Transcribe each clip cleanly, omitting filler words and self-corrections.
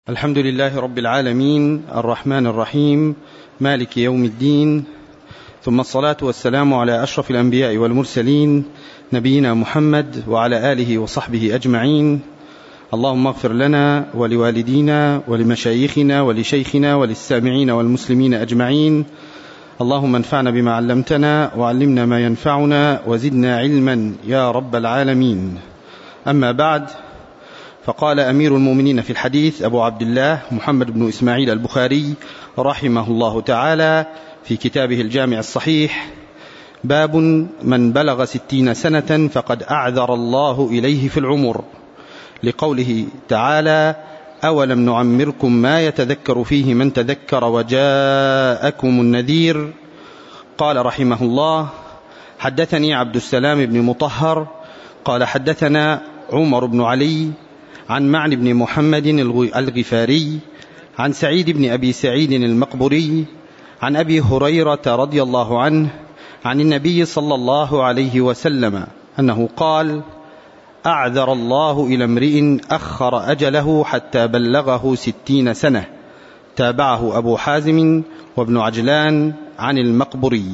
الحمد لله رب العالمين الرحمن الرحيم مالك يوم الدين، ثم الصلاة والسلام على أشرف الأنبياء والمرسلين نبينا محمد وعلى آله وصحبه أجمعين. اللهم اغفر لنا ولوالدينا ولمشايخنا ولشيخنا وللسامعين والمسلمين أجمعين. اللهم انفعنا بما علمتنا وعلمنا ما ينفعنا وزدنا علما يا رب العالمين. أما بعد، فقال أمير المؤمنين في الحديث أبو عبد الله محمد بن إسماعيل البخاري رحمه الله تعالى في كتابه الجامع الصحيح: باب من بلغ 60 سنة فقد أعذر الله إليه في العمر، لقوله تعالى: أولم نعمركم ما يتذكر فيه من تذكر وجاءكم النذير. قال رحمه الله: حدثني عبد السلام بن مطهر قال حدثنا عمر بن علي عن معن بن محمد الغفاري عن سعيد بن أبي سعيد المقبري عن أبي هريرة رضي الله عنه عن النبي صلى الله عليه وسلم أنه قال: أعذر الله إلى امرئ أخر أجله حتى بلغه 60 سنة. تابعه أبو حازم وابن عجلان عن المقبري.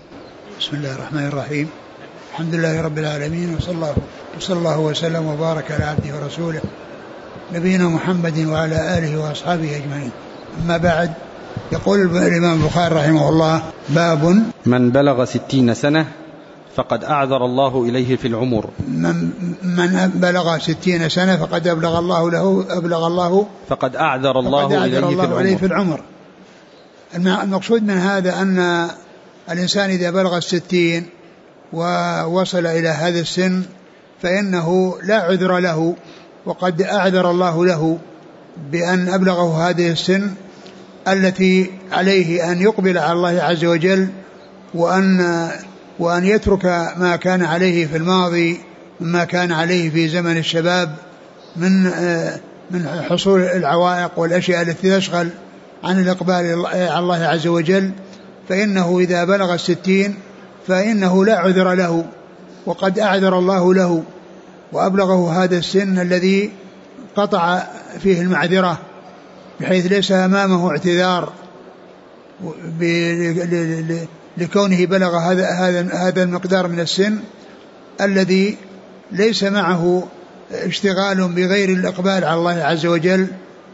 بسم الله الرحمن الرحيم. الحمد لله رب العالمين، وصلى الله وسلم وبارك على عبده ورسوله نبينا محمد وعلى آله وأصحابه أجمعين. أما بعد، يقول الإمام البخاري رحمه الله: باب من بلغ 60 سنة فقد أعذر الله إليه في العمر. من بلغ 60 سنة فقد أبلغ الله فقد أعذر الله إليه في العمر. المقصود من هذا أن الإنسان إذا بلغ 60 ووصل إلى هذا السن فإنه لا عذر له، وقد أعذر الله له بأن أبلغه هذه السن التي عليه أن يقبل على الله عز وجل، وأن يترك ما كان عليه في الماضي مما كان عليه في زمن الشباب من حصول العوائق والأشياء التي تشغل عن الإقبال على الله عز وجل. فإنه إذا بلغ 60 فإنه لا عذر له، وقد أعذر الله له وأبلغه هذا السن الذي قطع فيه المعذرة، بحيث ليس أمامه اعتذار لكونه بلغ هذا المقدار من السن الذي ليس معه اشتغال بغير الإقبال على الله عز وجل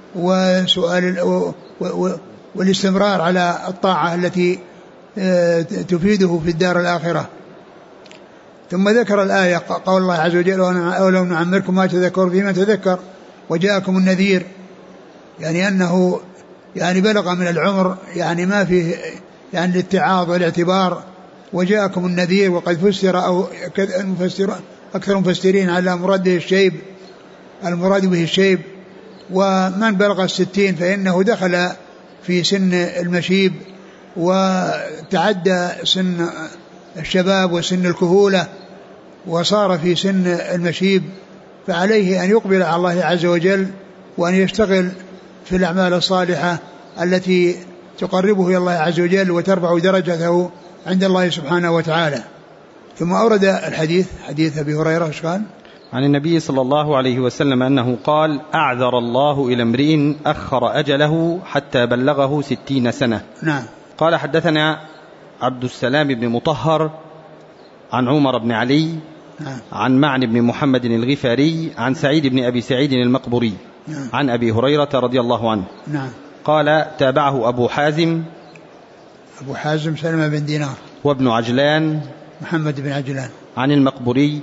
والاستمرار على الطاعة التي تفيده في الدار الآخرة. ثم ذكر الآية قول الله عز وجل: أولم نعمركم ما تذكر فيما تذكر وجاءكم النذير، يعني أنه بلغ من العمر ما فيه الاتعاظ والاعتبار، وجاءكم النذير. وقد فسر أو أكثر مفسرين على المراد به الشيب. ومن بلغ 60 فإنه دخل في سن المشيب وتعدى سن الشباب وسن الكهولة وصار في سن المشيب، فعليه أن يقبل على الله عز وجل وأن يشتغل في الأعمال الصالحة التي تقربه إلى الله عز وجل وترفع درجته عند الله سبحانه وتعالى. ثم أورد الحديث، حديث أبي هريرة قال عن النبي صلى الله عليه وسلم أنه قال: أعذر الله إلى امرئ أخر أجله حتى بلغه 60 سنة. نعم. قال حدثنا عبد السلام بن مطهر عن عمر بن علي عن معن بن محمد الغفاري عن سعيد بن أبي سعيد المقبري عن أبي هريرة رضي الله عنه. قال: تابعه أبو حازم سلمة بن دينار وابن عجلان محمد بن عجلان عن المقبري.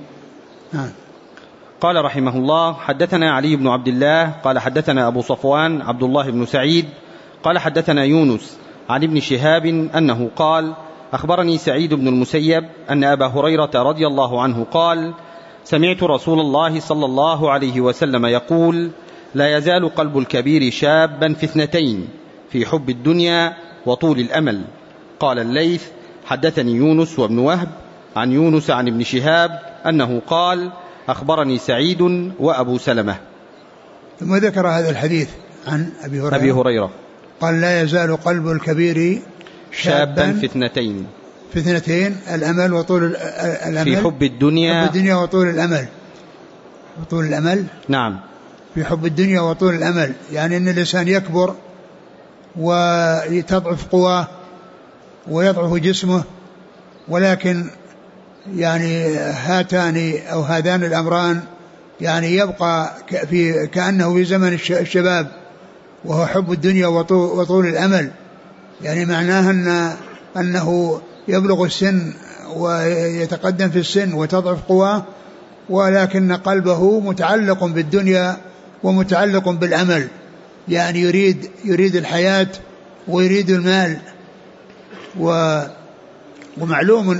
قال رحمه الله: حدثنا علي بن عبد الله قال حدثنا أبو صفوان عبد الله بن سعيد قال حدثنا يونس عن ابن شهاب أنه قال: أخبرني سعيد بن المسيب أن أبا هريرة رضي الله عنه قال: سمعت رسول الله صلى الله عليه وسلم يقول: لا يزال قلب الكبير شابا في 2: في حب الدنيا وطول الأمل. قال الليث: حدثني يونس وابن وهب عن يونس عن ابن شهاب أنه قال: أخبرني سعيد وأبو سلمة. ثم ذكر هذا الحديث عن أبي هريرة قال: لا يزال قلب الكبير شابا في 2: الأمل وطول الأمل، في حب الدنيا وطول الأمل. نعم. في حب الدنيا وطول الأمل، يعني أن الإنسان يكبر وتضعف قواه ويضعف جسمه، ولكن يعني هاتان أو هذان الأمران يعني يبقى كأنه في زمن الشباب، وهو حب الدنيا وطول الأمل. يعني معناه أنه يبلغ السن ويتقدم في السن وتضعف قواه، ولكن قلبه متعلق بالدنيا ومتعلق بالأمل، يعني يريد الحياة ويريد المال. ومعلوم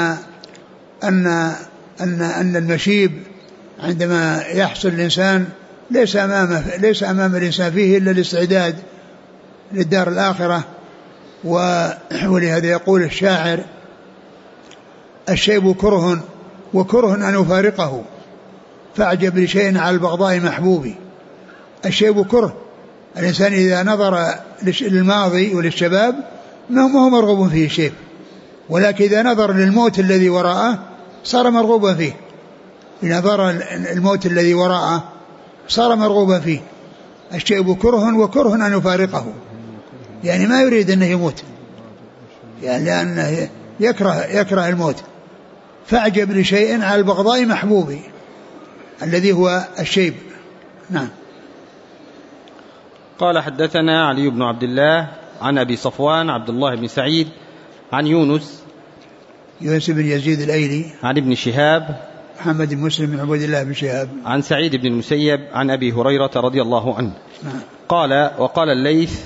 أن المشيب عندما يحصل الإنسان ليس أمام الإنسان فيه إلا الاستعداد للدار الآخرة. ولهذا يقول الشاعر: الشيب كره وكره أن أفارقه، فأعجب لشيء على البغضاء محبوبي. الشيب كره، الإنسان إذا نظر للماضي وللشباب ما هو مرغوب فيه شيء، ولكن إذا نظر للموت الذي وراءه صار مرغوبا فيه. إذا نظر الموت الذي وراءه صار مرغوبا فيه. الشيب كره وكره أن يفارقه، يعني ما يريد أنه يموت، يعني لأنه يكره الموت. فأعجب لشيء على البغضاء محبوبي، الذي هو الشيب. نعم. قال: حدثنا علي بن عبد الله عن أبي صفوان عبد الله بن سعيد عن يونس بن يزيد الأيلي عن ابن شهاب محمد بن مسلم بن عبد الله بن شهاب عن سعيد بن المسيب عن أبي هريرة رضي الله عنه. نعم. قال: وقال الليث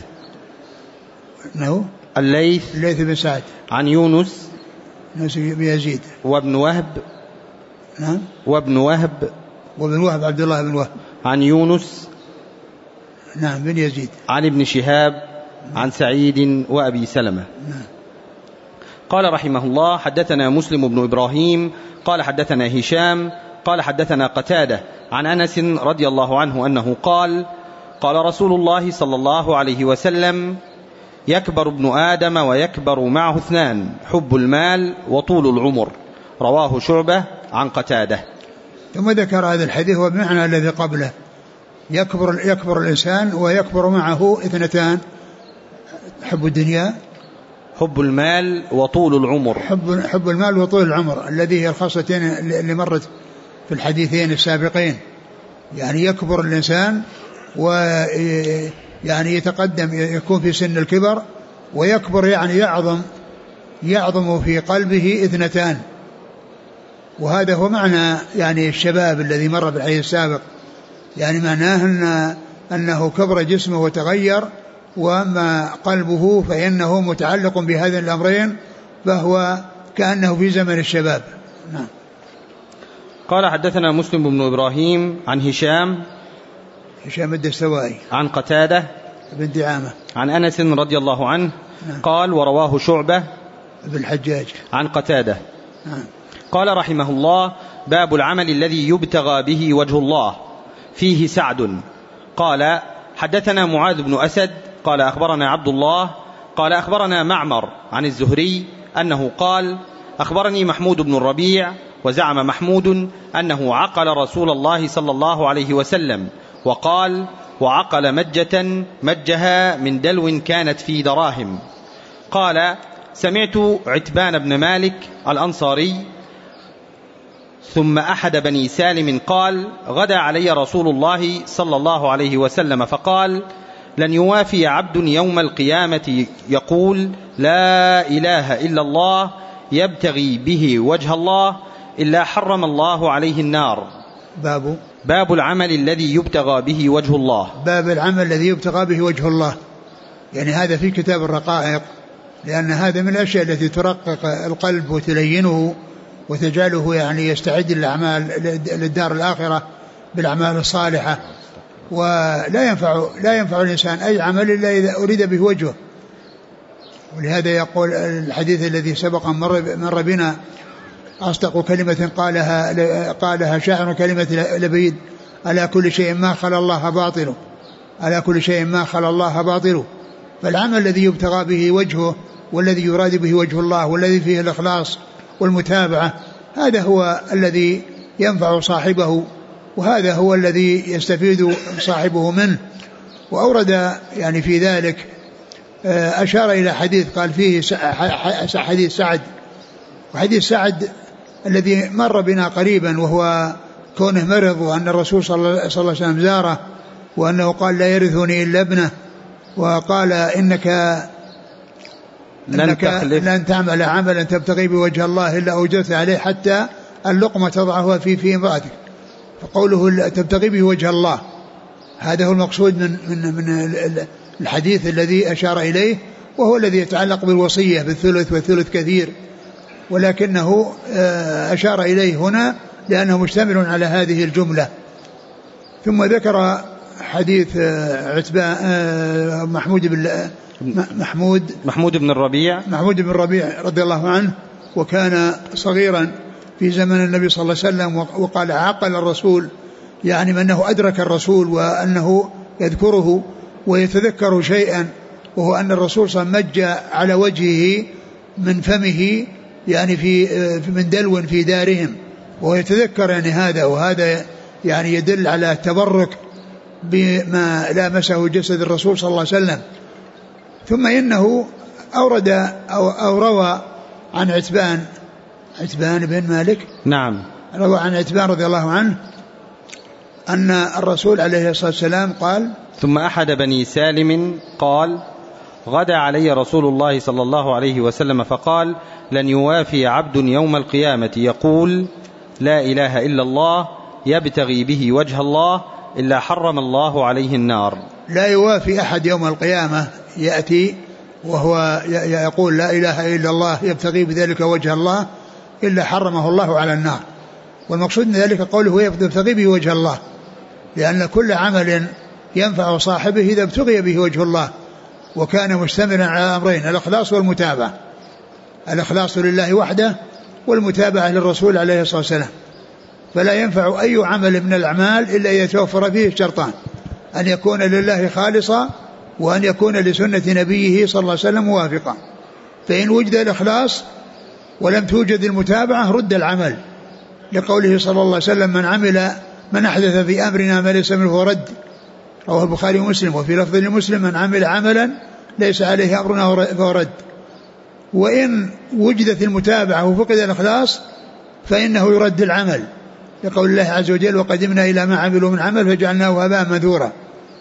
بن سعد عن يونس بن يزيد وابن وهب. نعم. وابن وهب عبد الله بن وهب عن يونس نعم بن يزيد عن ابن شهاب عن سعيد وأبي سلمة. نعم. قال رحمه الله: حدثنا مسلم بن إبراهيم قال حدثنا هشام قال حدثنا قتادة عن أنس رضي الله عنه أنه قال: قال رسول الله صلى الله عليه وسلم: يكبر ابن آدم ويكبر معه اثنان: حب المال وطول العمر. رواه شعبة عن قتادة. ثم ذكر هذا الحديث وبمعنى الذي قبله: يكبر الإنسان ويكبر معه اثنتان: حب الدنيا، حب المال وطول العمر. حب المال وطول العمر، الذي هي الخاصتين اللي مرت في الحديثين السابقين. يعني يكبر الإنسان ويعني يتقدم، يكون في سن الكبر، ويكبر يعني يعظم في قلبه اثنتان. وهذا هو معنى يعني الشباب الذي مر بالحديث السابق، يعني معناه أنه كبر جسمه وتغير، وأما قلبه فإنه متعلق بهذين الأمرين، فهو كأنه في زمن الشباب. نعم. قال: حدثنا مسلم بن إبراهيم عن هشام الدستوائي عن قتادة بن دعامة عن أنس رضي الله عنه. نعم. قال: ورواه شعبة بن الحجاج عن قتادة. نعم. قال رحمه الله: باب العمل الذي يبتغى به وجه الله. فيه سعد. قال: حدثنا معاذ بن أسد قال: أخبرنا عبد الله قال: أخبرنا معمر عن الزهري أنه قال: أخبرني محمود بن الربيع، وزعم محمود أنه عقل رسول الله صلى الله عليه وسلم، وقال: وعقل مجها من دلو كانت في دراهم. قال: سمعت عتبان بن مالك الأنصاري ثم أحد بني سالم قال: غدا علي رسول الله صلى الله عليه وسلم فقال: لن يوافي عبد يوم القيامة يقول لا إله إلا الله يبتغي به وجه الله إلا حرم الله عليه النار. باب العمل الذي يبتغى به وجه الله. باب العمل الذي يبتغى به وجه الله، يعني هذا في كتاب الرقائق، لأن هذا من الأشياء التي ترقق القلب وتلينه وتجعله يعني يستعد للأعمال للدار الآخرة بالأعمال الصالحة. ولا ينفع الإنسان أي عمل إلا إذا أريد به وجهه. ولهذا يقول الحديث الذي سبق مر بنا: أصدق كلمة قالها شاعر كلمة لبيد: ألا كل شيء ما خلا الله باطل، ألا كل شيء ما خلا الله باطل. فالعمل الذي يبتغى به وجهه والذي يراد به وجه الله والذي فيه الإخلاص والمتابعة، هذا هو الذي ينفع صاحبه وهذا هو الذي يستفيد صاحبه منه. وأورد يعني في ذلك أشار إلى حديث قال فيه حديث سعد، وحديث سعد الذي مر بنا قريبا، وهو كونه مرض وأن الرسول صلى الله عليه وسلم زاره وأنه قال لا يرثني إلا ابنه، وقال إنك لن تعمل عملا تبتغي بوجه الله إلا أوجرت عليه حتى اللقمة تضعها في امرأتك. فقوله تبتغي بوجه الله هذا هو المقصود من الحديث الذي أشار إليه، وهو الذي يتعلق بالوصية بالثلث، والثلث كثير، ولكنه أشار إليه هنا لأنه مشتمل على هذه الجملة. ثم ذكر حديث عتبان محمود بن الربيع رضي الله عنه، وكان صغيرا في زمن النبي صلى الله عليه وسلم، وقال عقل الرسول، يعني من أنه أدرك الرسول وأنه يذكره ويتذكر شيئا، وهو أن الرسول صلى الله عليه وسلم مج على وجهه من فمه، يعني من دلو في دارهم، وهو يتذكر يعني هذا، وهذا يعني يدل على التبرك بما لامسه جسد الرسول صلى الله عليه وسلم. ثم إنه أورد أو روى عن عتبان بن مالك، نعم، روى عن عتبان رضي الله عنه أن الرسول عليه الصلاة والسلام قال: ثم أحد بني سالم قال: غدا علي رسول الله صلى الله عليه وسلم فقال: لن يوافي عبد يوم القيامة يقول لا إله إلا الله يبتغي به وجه الله إلا حرم الله عليه النار. لا يوافي أحد يوم القيامة يأتي وهو يقول لا إله إلا الله يبتغي بذلك وجه الله إلا حرمه الله على النار. والمقصود من ذلك قوله يبتغي به وجه الله، لأن كل عمل ينفع صاحبه إذا ابتغي به وجه الله، وكان مشتملا على أمرين: الإخلاص والمتابعة، الإخلاص لله وحده والمتابعة للرسول عليه الصلاة والسلام. فلا ينفع أي عمل من الأعمال إلا يتوفر فيه الشرطان: أن يكون لله خالصا، وأن يكون لسنة نبيه صلى الله عليه وسلم موافقا. فإن وجد الإخلاص ولم توجد المتابعة رد العمل، لقوله صلى الله عليه وسلم: من أحدث في أمرنا ما ليس منه رد، رواه البخاري ومسلم. وفي لفظ لمسلم: من عمل عملا ليس عليه أمرنا فهو رد. وإن وجدت المتابعة وفقد الإخلاص فإنه يرد العمل، لقول الله عز وجل: وقدمنا إلى ما عملوا من عمل فجعلناه هباء منثورا.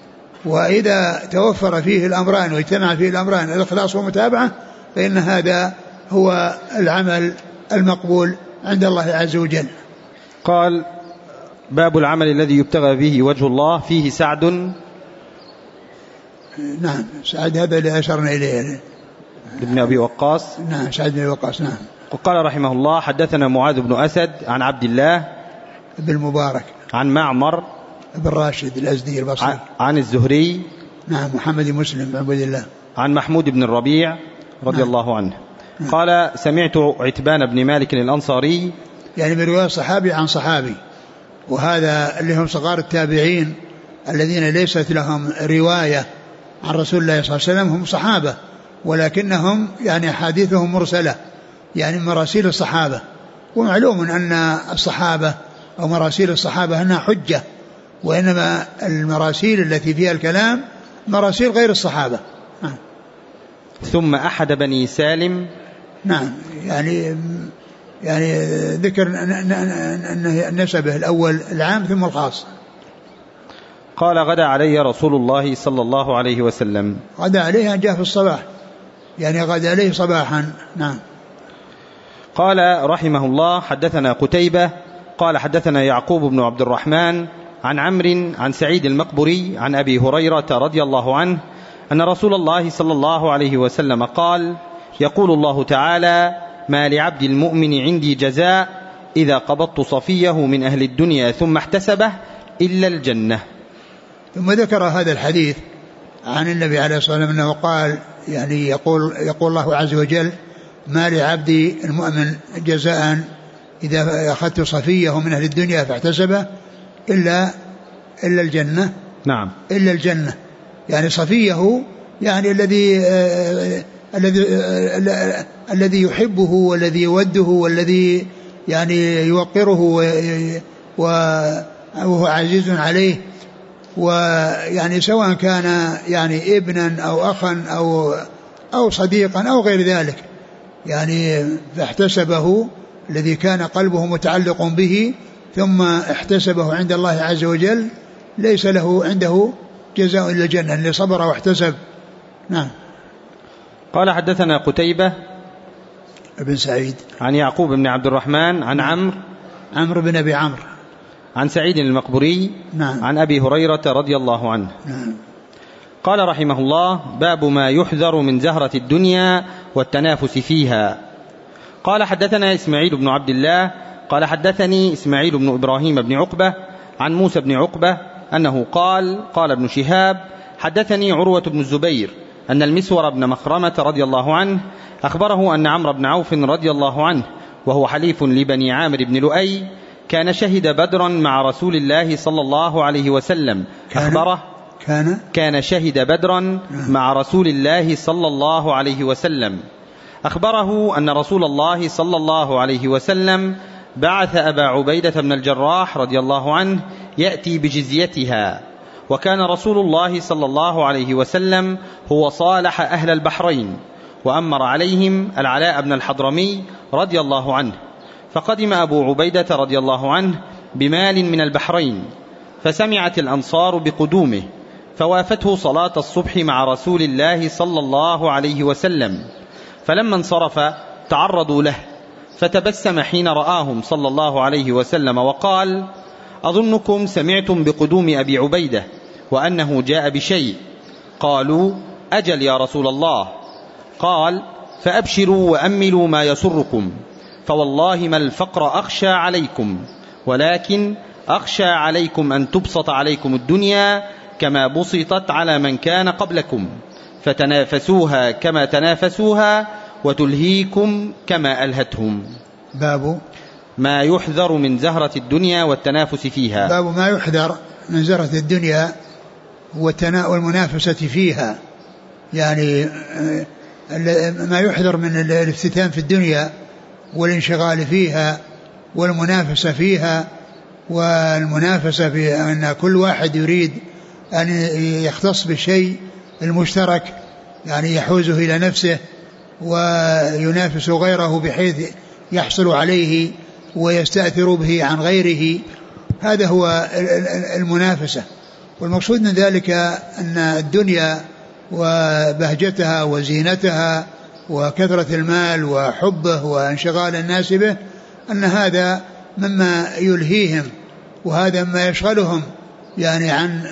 وإذا توفر فيه الأمران واجتمع فيه الأمران الإخلاص والمتابعة فإن هذا هو العمل المقبول عند الله عز وجل. قال: باب العمل الذي يبتغى به وجه الله، فيه سعد. نعم، سعد هذا اللي أشرنا إليه، ابن أبي وقاص. نعم، سعد بن وقاص. نعم. وقال رحمه الله: حدثنا معاذ بن أسد عن عبد الله بن المبارك عن معمر بن راشد الأزدي البصري عن الزهري، نعم، محمد مسلم بن عبد الله، عن محمود بن الربيع رضي الله عنه. قال: سمعت عتبان بن مالك الأنصاري، يعني من رواية صحابي عن صحابي، وهذا اللي هم صغار التابعين الذين ليست لهم رواية عن رسول الله صلى الله عليه وسلم، هم صحابة ولكنهم يعني حديثهم مرسلة، يعني مراسيل الصحابة. ومعلوم أن الصحابة أو مراسيل الصحابة أنها حجة، وإنما المراسيل التي فيها الكلام مراسيل غير الصحابة. ثم أحد بني سالم. نعم، يعني ذكر أن نسبه الأول العام ثم الخاص. قال: غدا علي رسول الله صلى الله عليه وسلم. غدا عليه جاء في الصباح، يعني غدا عليه صباحا. نعم. قال رحمه الله: حدثنا قتيبة قال: حدثنا يعقوب بن عبد الرحمن عن عمرو عن سعيد المقبري عن أبي هريرة رضي الله عنه أن رسول الله صلى الله عليه وسلم قال: يقول الله تعالى: ما لعبد المؤمن عندي جزاء إذا قبضت صفيه من أهل الدنيا ثم احتسبه إلا الجنة. ثم ذكر هذا الحديث عن النبي عليه الصلاة والسلام أنه قال، يعني يقول الله عز وجل: ما لعبد المؤمن جزاء إذا أخذت صفيه من أهل الدنيا فاحتسبه إلا الجنة. نعم، إلا الجنة، يعني صفيه يعني الذي يحبه والذي يوده والذي يعني يوقره وهو عزيز عليه، ويعني سواء كان يعني ابنا أو أخا أو صديقا أو غير ذلك، يعني فاحتسبه الذي كان قلبه متعلق به ثم احتسبه عند الله عز وجل ليس له عنده جزاء إلا الجنة اللي صبر واحتسب. نعم. قال حدثنا قتيبة ابن سعيد عن يعقوب بن عبد الرحمن عن عمرو بن أبي عمرو عن سعيد المقبري نعم. عن أبي هريرة رضي الله عنه. نعم. قال رحمه الله: باب ما يحذر من زهرة الدنيا والتنافس فيها. قال حدثنا إسماعيل بن عبد الله قال حدثني إسماعيل بن إبراهيم بن عقبة عن موسى بن عقبة أنه قال ابن شهاب: حدثني عروة بن الزبير أن المسور بن مخرمة رضي الله عنه أخبره أن عمرو بن عوف رضي الله عنه وهو حليف لبني عامر بن لؤي كان شهد بدرا مع رسول الله صلى الله عليه وسلم. أخبره كان شهد بدرا مع رسول الله صلى الله عليه وسلم. أخبره أن رسول الله صلى الله عليه وسلم بعث أبا عبيدة بن الجراح رضي الله عنه يأتي بجزيتها، وكان رسول الله صلى الله عليه وسلم هو صالح أهل البحرين وأمر عليهم العلاء بن الحضرمي رضي الله عنه، فقدم أبو عبيدة رضي الله عنه بمال من البحرين، فسمعت الأنصار بقدومه فوافته صلاة الصبح مع رسول الله صلى الله عليه وسلم، فلما انصرف تعرضوا له فتبسم حين رآهم صلى الله عليه وسلم وقال: أظنكم سمعتم بقدوم أبي عبيدة وأنه جاء بشيء. قالوا: أجل يا رسول الله. قال: فأبشروا وأملوا ما يسركم، فوالله ما الفقر أخشى عليكم، ولكن أخشى عليكم أن تبسط عليكم الدنيا كما بسطت على من كان قبلكم، فتنافسوها كما تنافسوها وتلهيكم كما ألهتهم. باب ما يحذر من زهرة الدنيا والتنافس فيها. باب ما يحذر من زهرة الدنيا والمنافسة فيها، يعني ما يحذر من الافتتان في الدنيا والانشغال فيها والمنافسة فيها، والمنافسة في أن كل واحد يريد أن يختص بالشيء المشترك، يعني يحوزه إلى نفسه وينافس غيره بحيث يحصل عليه ويستأثر به عن غيره. هذا هو المنافسة. والمقصود من ذلك أن الدنيا وبهجتها وزينتها وكثرة المال وحبه وانشغال الناس به أن هذا مما يلهيهم، وهذا مما يشغلهم يعني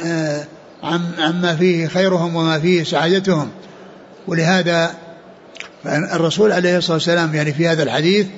عما فيه خيرهم وما فيه سعادتهم. ولهذا الرسول عليه الصلاة والسلام يعني في هذا الحديث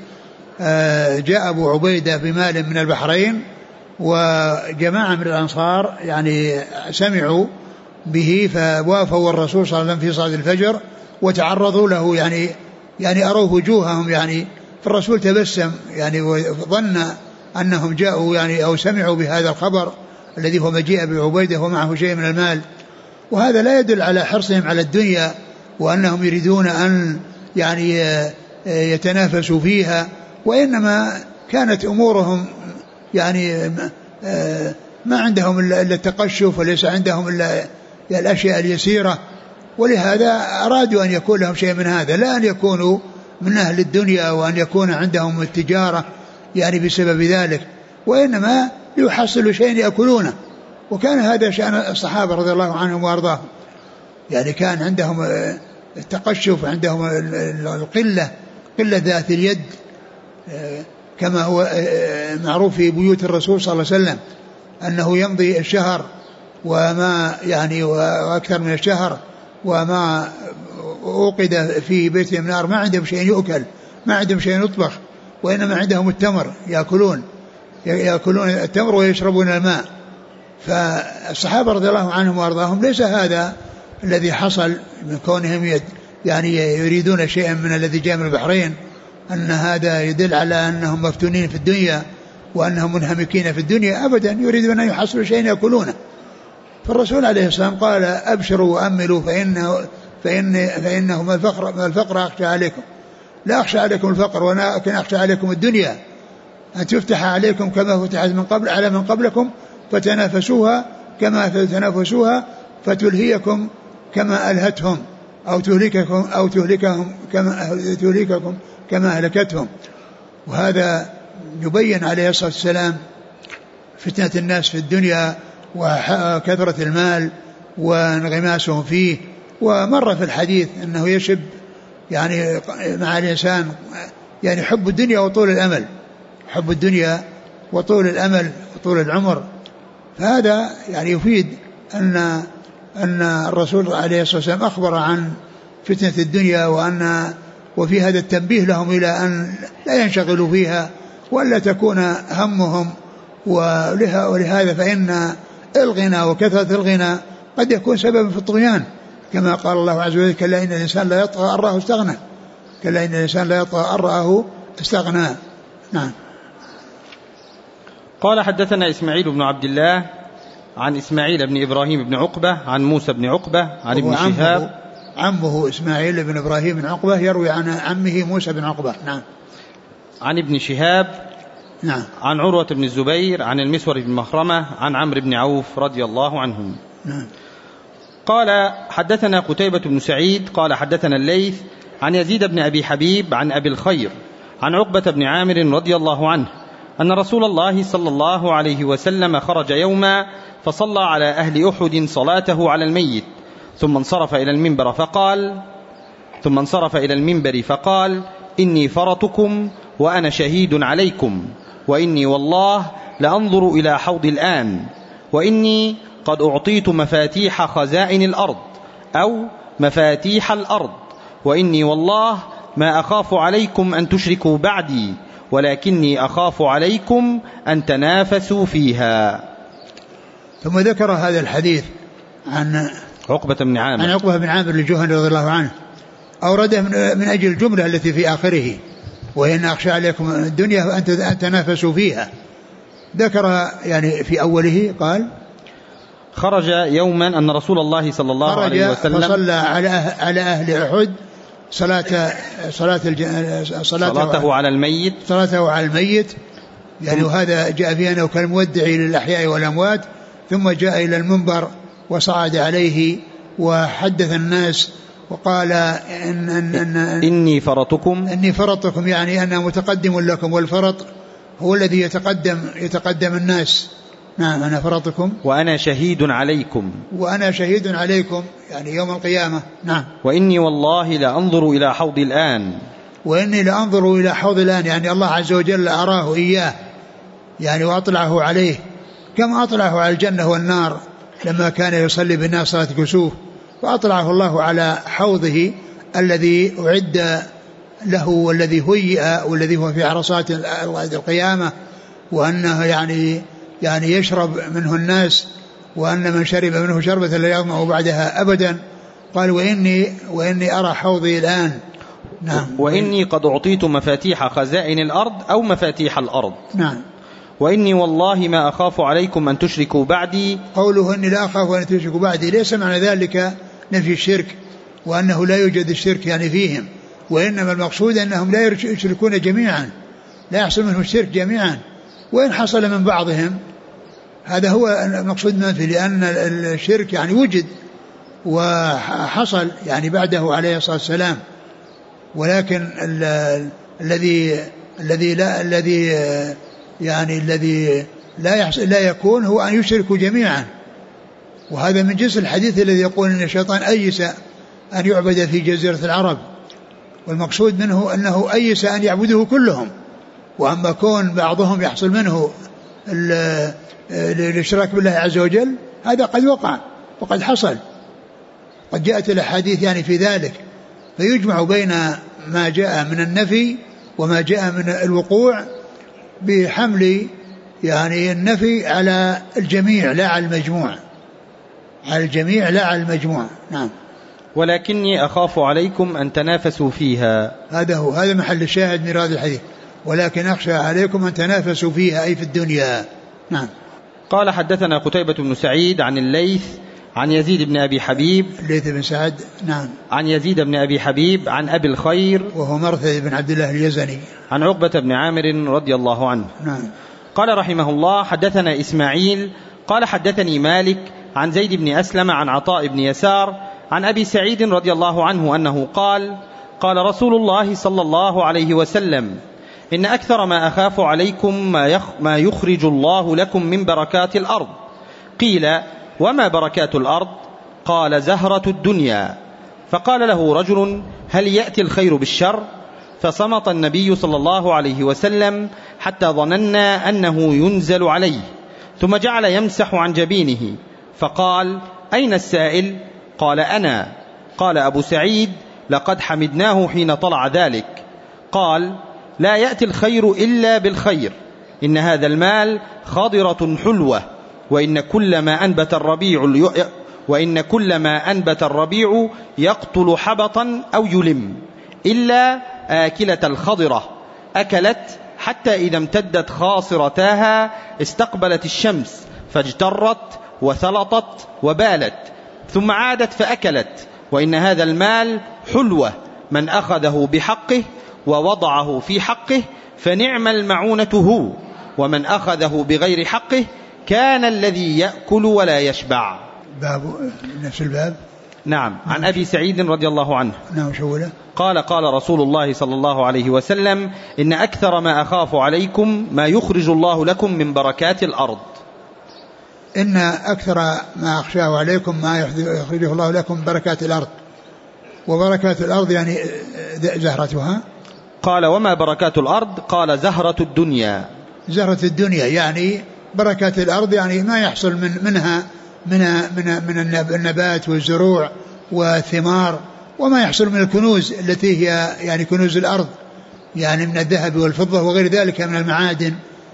جاء أبو عبيدة بمال من البحرين، وجماعة من الأنصار يعني سمعوا به فوافوا الرسول صلى الله عليه وسلم في صلاة الفجر وتعرضوا له، يعني أروه وجوههم، يعني فالرسول تبسم يعني وظن أنهم جاءوا يعني أو سمعوا بهذا الخبر الذي هو مجيء أبي عبيدة ومعه شيء من المال. وهذا لا يدل على حرصهم على الدنيا وأنهم يريدون أن يعني يتنافسوا فيها، وإنما كانت أمورهم يعني ما عندهم إلا التقشف وليس عندهم إلا الأشياء اليسيرة، ولهذا أرادوا أن يكون لهم شيء من هذا، لا أن يكونوا من أهل الدنيا وأن يكون عندهم التجارة يعني بسبب ذلك، وإنما ليحصلوا شيء يأكلونه. وكان هذا شأن الصحابة رضي الله عنهم وأرضاهم، يعني كان عندهم التقشف، عندهم القلة، قلة ذات اليد، كما هو معروف في بيوت الرسول صلى الله عليه وسلم أنه يمضي الشهر وما يعني وأكثر من الشهر وما أوقد في بيتهم نار، ما عندهم شيء يؤكل، ما عندهم شيء يطبخ، وإنما عندهم التمر، يأكلون التمر ويشربون الماء. فالصحابة رضي الله عنهم وأرضاهم ليس هذا الذي حصل من كونهم يعني يريدون شيئا من الذي جاء من البحرين، أن هذا يدل على أنهم مفتونين في الدنيا وأنهم منهمكين في الدنيا، أبدا، يريدون أن يحصلوا شيئا يأكلونه. فالرسول عليه السلام قال: أبشروا وأملوا فإنه ما الفقر أخشى عليكم، لا أخشى عليكم الفقر ولكن أخشى عليكم الدنيا أن تفتح عليكم كما فتحت من قبل على من قبلكم فتنافسوها كما تنافسوها فتلهيكم كما ألهتهم أو تهلكهم كما أهلكتهم. وهذا يبين عليه الصلاة والسلام فتنة الناس في الدنيا وكثرة المال وانغماسهم فيه. ومر في الحديث أنه يشب يعني مع الإنسان يعني حب الدنيا وطول الأمل، حب الدنيا وطول الأمل وطول العمر. فهذا يعني يفيد أن الرسول عليه الصلاة والسلام أخبر عن فتنة الدنيا وفي هذا التنبيه لهم إلى أن لا ينشغلوا فيها ولا تكون همهم. ولهذا فإن الغنى وكثرة الغنى قد يكون سببا في الطغيان، كما قال الله عز وجل: كلا إن الإنسان لا يطغى أن رآه استغنى. كلا إن الإنسان لا يطغى أن رآه استغنى. نعم. قال: حدثنا إسماعيل بن عبد الله عن إسماعيل بن إبراهيم بن عقبة عن موسى بن عقبة عن ابن شهاب. عمه إسماعيل بن إبراهيم بن عقبة يروي عن عمه موسى بن عقبة. نعم. عن ابن شهاب. نعم. عن عروة بن الزبير عن المسور بن مخرمة عن عمرو بن عوف رضي الله عنهم. نعم. قال: حدثنا قتيبة بن سعيد قال: حدثنا الليث عن يزيد بن أبي حبيب عن أبي الخير عن عقبة بن عامر رضي الله عنه أن رسول الله صلى الله عليه وسلم خرج يوما فصلى على أهل أحد صلاته على الميت ثم انصرف إلى المنبر فقال: إني فرطكم وأنا شهيد عليكم، وإني والله لأنظر إلى حوض الآن، وإني قد أعطيت مفاتيح خزائن الأرض أو مفاتيح الأرض، وإني والله ما أخاف عليكم أن تشركوا بعدي، ولكني أخاف عليكم أن تنافسوا فيها. ثم ذكر هذا الحديث عن عقبة بن عامر الجهني رضي الله عنه، أورده من أجل الجملة التي في آخره: وإن أخشى عليكم الدنيا أن تنافسوا فيها. ذكر يعني في أوله قال: خرج يوما أن رسول الله صلى الله عليه وسلم فصلى على أهل أحد صلاته على الميت يعني. وهذا جاء في أنه كالمودع للأحياء والأموات. ثم جاء إلى المنبر وصعد عليه وحدث الناس وقال إني فرطكم، يعني أنا متقدم لكم، والفرط هو الذي يتقدم الناس. نعم. أنا فرطكم وأنا شهيد عليكم يعني يوم القيامة. نعم. وإني والله لأنظر إلى حوض الآن، يعني الله عز وجل أراه إياه يعني وأطلعه عليه كما أطلعه على الجنة والنار لما كان يصلي بالناس صلاة كسوف، فأطلعه الله على حوضه الذي أعد له والذي هيئ والذي هو في عرصات القيامة، وأنه يعني يشرب منه الناس، وأن من شرب منه شربة لا يظمأ بعدها أبدا. قال: وإني أرى حوضي الآن. نعم. وإني قد أعطيت مفاتيح خزائن الأرض أو مفاتيح الأرض. نعم. وإني والله ما أخاف عليكم أن تشركوا بعدي. قوله إني لا أخاف أن تشركوا بعدي ليس معنى ذلك نفي الشرك وأنه لا يوجد الشرك يعني فيهم، وإنما المقصود أنهم لا يشركون جميعا، لا يحصل منهم الشرك جميعا، وإن حصل من بعضهم هذا هو المقصود المنفي، لأن الشرك يعني وجد وحصل يعني بعده عليه الصلاة والسلام. ولكن الذي لا يكون هو أن يشركوا جميعا. وهذا من جنس الحديث الذي يقول أن الشيطان أيس أن يعبد في جزيرة العرب، والمقصود منه أنه أيس أن يعبده كلهم. وأما كون بعضهم يحصل منه الاشراك بالله عز وجل هذا قد وقع وقد حصل، قد جاءت الأحاديث يعني في ذلك، فيجمع بين ما جاء من النفي وما جاء من الوقوع بحمل يعني النفي على الجميع لا على المجموع، على الجميع لا على المجموع. نعم. ولكني أخاف عليكم أن تنافسوا فيها. هذا محل الشاهد من هذا الحديث، ولكن أخشى عليكم أن تنافسوا فيها أي في الدنيا. نعم. قال: حدثنا قتيبة بن سعيد عن الليث عن يزيد بن أبي حبيب. الليث بن سعد. نعم. عن يزيد بن أبي حبيب عن أبي الخير وهو مرثد بن عبد الله اليزني عن عقبة بن عامر رضي الله عنه. نعم. قال رحمه الله: حدثنا إسماعيل قال حدثني مالك عن زيد بن أسلم عن عطاء بن يسار عن أبي سعيد رضي الله عنه أنه قال قال رسول الله صلى الله عليه وسلم إن أكثر ما أخاف عليكم ما يخرج الله لكم من بركات الأرض. قيل وما بركات الأرض؟ قال زهرة الدنيا. فقال له رجل هل يأتي الخير بالشر؟ فصمت النبي صلى الله عليه وسلم حتى ظننا أنه ينزل عليه، ثم جعل يمسح عن جبينه فقال أين السائل؟ قال أنا. قال أبو سعيد لقد حمدناه حين طلع ذلك. قال لا يأتي الخير إلا بالخير، إن هذا المال خضرة حلوة، وإن كل ما أنبت الربيع يقتل حبطا أو يلم، إلا آكلة الخضرة أكلت حتى إذا امتدت خاصرتاها استقبلت الشمس فاجترت وثلطت وبالت، ثم عادت فأكلت، وإن هذا المال حلوة، من أخذه بحقه ووضعه في حقه فنعم المعونة هو، ومن أخذه بغير حقه كان الذي يأكل ولا يشبع. باب نفس الباب. نعم. عن أبي سعيد رضي الله عنه. نعم. شوله. قال قال رسول الله صلى الله عليه وسلم إن أكثر ما أخاف عليكم ما يخرج الله لكم من بركات الأرض. إن أكثر ما أخشاه عليكم ما يخرجه الله لكم بركات الأرض. وبركات الأرض يعني زهرتها. قال وما بركات الأرض؟ قال زهرة الدنيا. زهرة الدنيا يعني بركات الأرض يعني ما يحصل منها من النبات والزروع والثمار، وما يحصل من الكنوز التي هي يعني كنوز الأرض، يعني من الذهب والفضة وغير ذلك من المعادن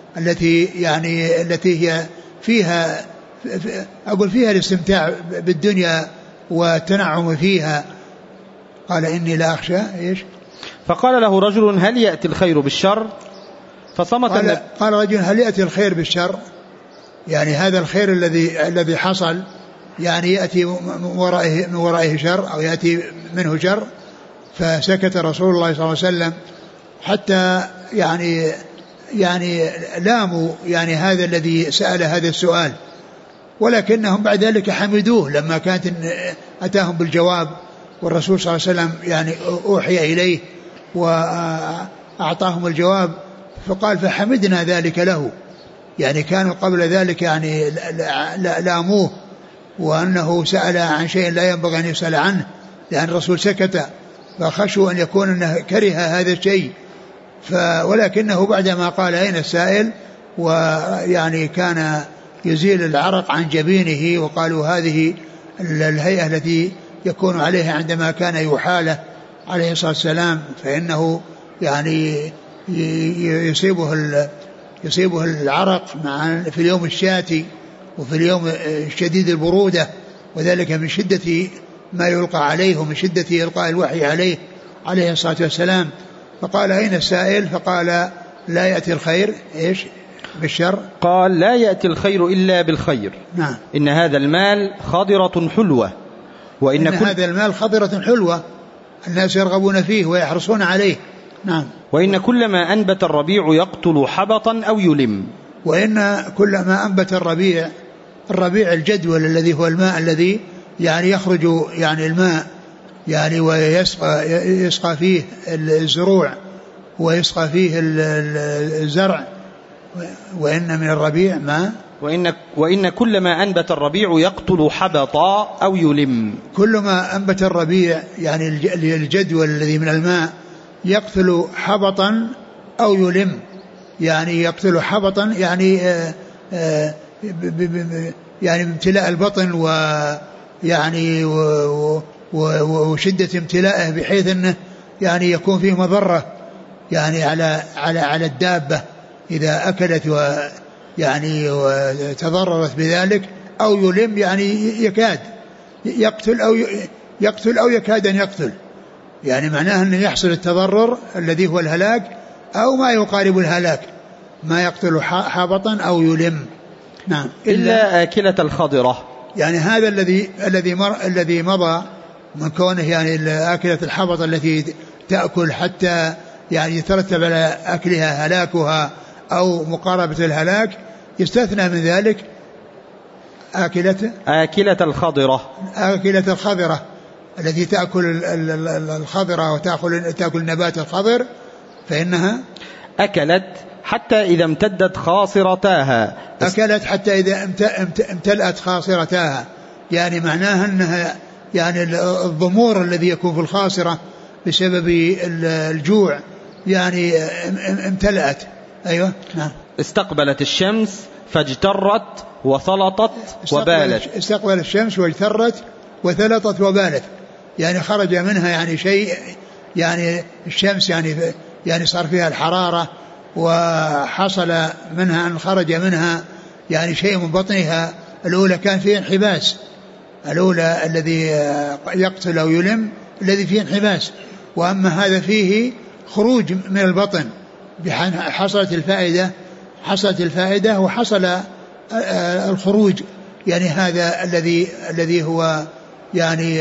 التي هي فيها الاستمتاع بالدنيا والتنعم فيها. قال إني لا أخشى إيش؟ فقال له رجل هل يأتي الخير بالشر؟ فصمت. قال رجل هل يأتي الخير بالشر؟ يعني هذا الخير الذي حصل يعني يأتي من ورائه شر أو يأتي منه شر. فسكت رسول الله صلى الله عليه وسلم حتى يعني لاموا يعني هذا الذي سأل هذا السؤال، ولكنهم بعد ذلك حمدوه لما كانت أتاهم بالجواب، والرسول صلى الله عليه وسلم يعني أوحي إليه وأعطاهم الجواب، فقال فحمدنا ذلك له. يعني كانوا قبل ذلك يعني لاموه وأنه سأل عن شيء لا ينبغي أن يسأل عنه، لأن الرسول سكت فخشوا أن يكون أنه كره هذا الشيء، ولكنه بعدما قال أين السائل ويعني كان يزيل العرق عن جبينه، وقالوا هذه الهيئة التي يكون عليها عندما كان يحاله عليه الصلاة والسلام، فإنه يعني يصيبه العرق في اليوم الشاتي وفي اليوم شديد البرودة، وذلك من شدة ما يلقى عليه ومن شدة إلقاء الوحي عليه الصلاة والسلام. فقال أين السائل؟ فقال لا يأتي الخير إيش بالشر؟ قال لا يأتي الخير إلا بالخير. نعم. إن هذا المال خضرة حلوة، وإن هذا المال خضرة حلوة الناس يرغبون فيه ويحرصون عليه. نعم. وإن كل ما أنبت الربيع يقتل حبطا أو يلم. وإن كل ما أنبت الربيع الجدول الذي هو الماء الذي يعني يخرج يعني الماء يعني ويسقى فيه الزروع ويسقى فيه الزرع. وإن من الربيع ما وإن كل ما أنبت الربيع يقتل حبطا أو يلم. كل ما أنبت الربيع يعني الجدول الذي من الماء يقتل حبطا أو يلم، يعني يقتل حبطا يعني امتلاء البطن ويعني وشدة امتلائه بحيث أنه يعني يكون فيه مضرة يعني على الدابة إذا أكلت ويعني وتضررت بذلك، أو يلم يعني يكاد يقتل أو يكاد أن يقتل، يعني معناه أن يحصل التضرر الذي هو الهلاك أو ما يقارب الهلاك، ما يقتل حبطا أو يلم. نعم. إلا آكلة الخضرة، يعني هذا الذي مضى من كونه يعني آكلة الحبط التي تأكل حتى يعني يترتب على أكلها هلاكها أو مقاربة الهلاك، يستثنى من ذلك آكلة الخضرة، آكلة الخضرة التي تأكل الخضرة وتأكل نبات الخضر، فإنها أكلت حتى إذا امتدت خاصرتاها، أكلت حتى إذا امتلأت خاصرتها، يعني معناها أنها يعني الضمور الذي يكون في الخاصرة بسبب الجوع يعني امتلأت. أيوة نعم. استقبلت الشمس فاجترت وثلطت وبالت. استقبلت الشمس واجترت وثلطت وبالت، يعني خرج منها يعني شيء، يعني الشمس يعني صار فيها الحرارة، وحصل منها أن خرج منها يعني شيء من بطنها. الأولى كان فيه انحباس، الأولى الذي يقتل أو يلم الذي فيه انحباس، وأما هذا فيه خروج من البطن، حصلت الفائدة وحصل الخروج، يعني هذا الذي هو يعني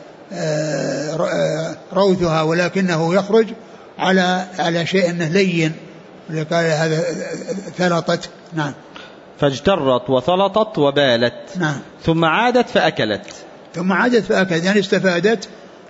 روثها، ولكنه يخرج على شيء أنه لين، قال هذا ثلطت. نعم. فاجترت وثلطت وبالت. نعم. ثم عادت فأكلت. يعني استفادت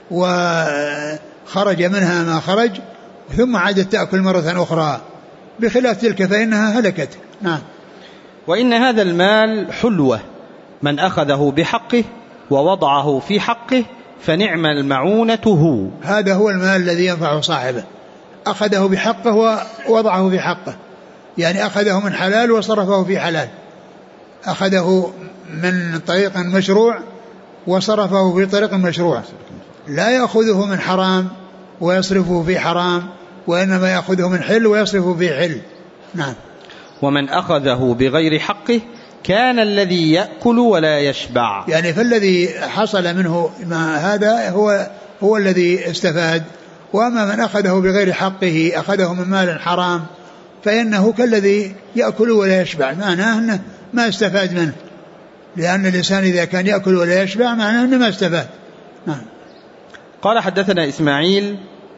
وخرج منها ما خرج، ثم عادت تأكل مرة أخرى، بخلاف تلك فإنها هلكت. نعم. وإن هذا المال حلوة، من أخذه بحقه ووضعه في حقه فنعم المعونة هو. هذا هو المال الذي ينفع صاحبه، أخذه بحقه ووضعه في حقه، يعني أخذه من حلال وصرفه في حلال، أخذه من طريق مشروع وصرفه في طريق مشروع، لا يأخذه من حرام ويصرفه في حرام، وإنما يأخذه من حل ويصرفه في حل. نعم. ومن أخذه بغير حقه كان الذي يأكل ولا يشبع، يعني فالذي حصل منه ما هذا هو الذي استفاد، وأما من أخذه بغير حقه أخذه من مال حرام فإنه كالذي يأكل ولا يشبع، معناه أنه ما استفاد منه، لأن الإنسان إذا كان يأكل ولا يشبع معناه أنه ما استفاد. نعم. قال حدثنا إسماعيل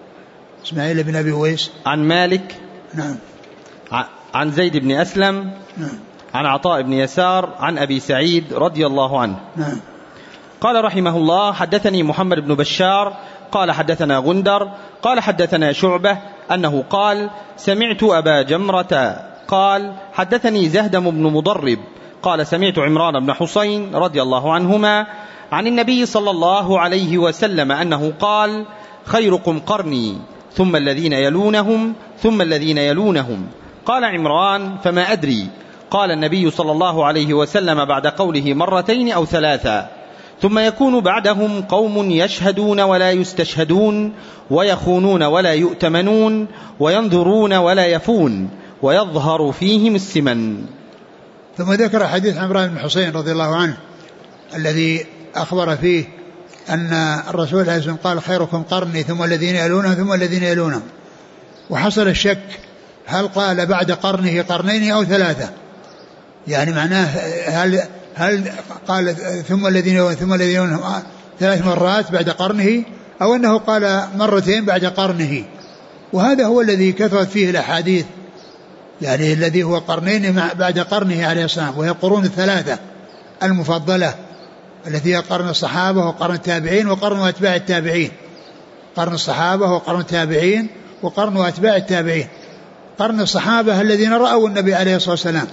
بن أبي ويس عن مالك. نعم. عن زيد بن أسلم. نعم. عن عطاء بن يسار عن أبي سعيد رضي الله عنه. نعم. قال رحمه الله: حدثني محمد بن بشار قال حدثنا غندر قال حدثنا شعبة أنه قال: سمعت أبا جمرة قال حدثني زهدم بن مضرب قال سمعت عمران بن حسين رضي الله عنهما عن النبي صلى الله عليه وسلم أنه قال: خيركم قرني ثم الذين يلونهم ثم الذين يلونهم. قال عمران: فما أدري. قال النبي صلى الله عليه وسلم بعد قوله مرتين أو ثلاثا: ثم يكون بعدهم قوم يشهدون ولا يستشهدون، ويخونون ولا يؤتمنون، وينظرون ولا يفون، ويظهر فيهم السمن. ثم ذكر حديث عمران بن حسين رضي الله عنه الذي أخبر فيه أن الرسول عليه الصلاة والسلام قال: خيركم قرني ثم الذين يلونهم ثم الذين يلونهم. وحصل الشك هل قال بعد قرنه قرنين أو ثلاثة، يعني معناه هل قال ثم الذين يلونهم 3 مرات بعد قرنه، أو أنه قال مرتين بعد قرنه. وهذا هو الذي كثرت فيه الأحاديث، يعني الذي هو قرنين بعد قرنه عليه الصلاة، وهي القرون الثلاثة المفضلة التي هي قرن الصحابة وقرن التابعين وقرن أتباع التابعين. قرن الصحابة وقرن التابعين وقرن أتباع التابعين. قرن الصحابة الذين رأوا النبي عليه الصلاة والسلام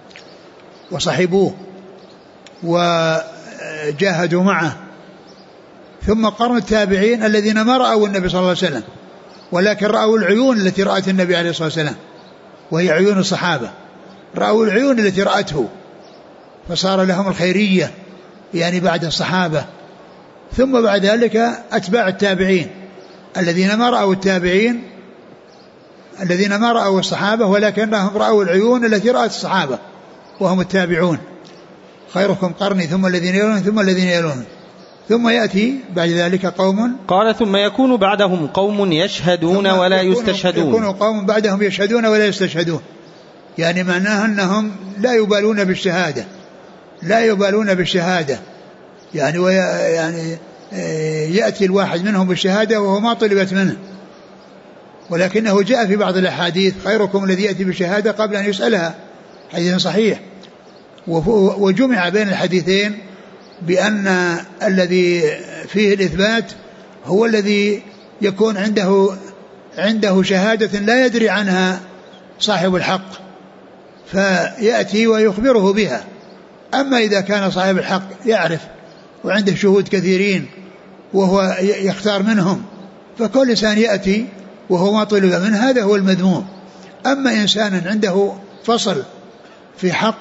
وصحبوه وجاهدوا معه. ثم قرن التابعين الذين ما رأوا النبي صلى الله عليه وسلم، ولكن رأوا العيون التي رأت النبي عليه الصلاة والسلام، وهي عيون الصحابة، رأوا العيون التي رأته فصار لهم الخيرية يعني بعد الصحابة. ثم بعد ذلك أتباع التابعين الذين ما رأوا التابعين، الذين ما رأوا الصحابة ولكنهم رأوا العيون التي رأت الصحابة وهم التابعون. خيركم قرني ثم الذين يلونهم ثم الذين يلونهم. ثم يأتي بعد ذلك قوم، قال: ثم يكون بعدهم قوم يشهدون ولا يستشهدون. يكون قوم بعدهم يشهدون ولا يستشهدون، يعني معناها أنهم لا يبالون بالشهادة، يعني يأتي الواحد منهم بالشهادة وهو ما طلبت منه، ولكنه جاء في بعض الأحاديث: خيركم الذي يأتي بالشهادة قبل أن يسألها، حديث صحيح. وجمع بين الحديثين بأن الذي فيه الإثبات هو الذي يكون عنده شهادة لا يدري عنها صاحب الحق فيأتي ويخبره بها. أما إذا كان صاحب الحق يعرف وعنده شهود كثيرين وهو يختار منهم فكل إنسان يأتي وهو ما طلب منه هذا هو المذموم. أما إنسان عنده فصل في حق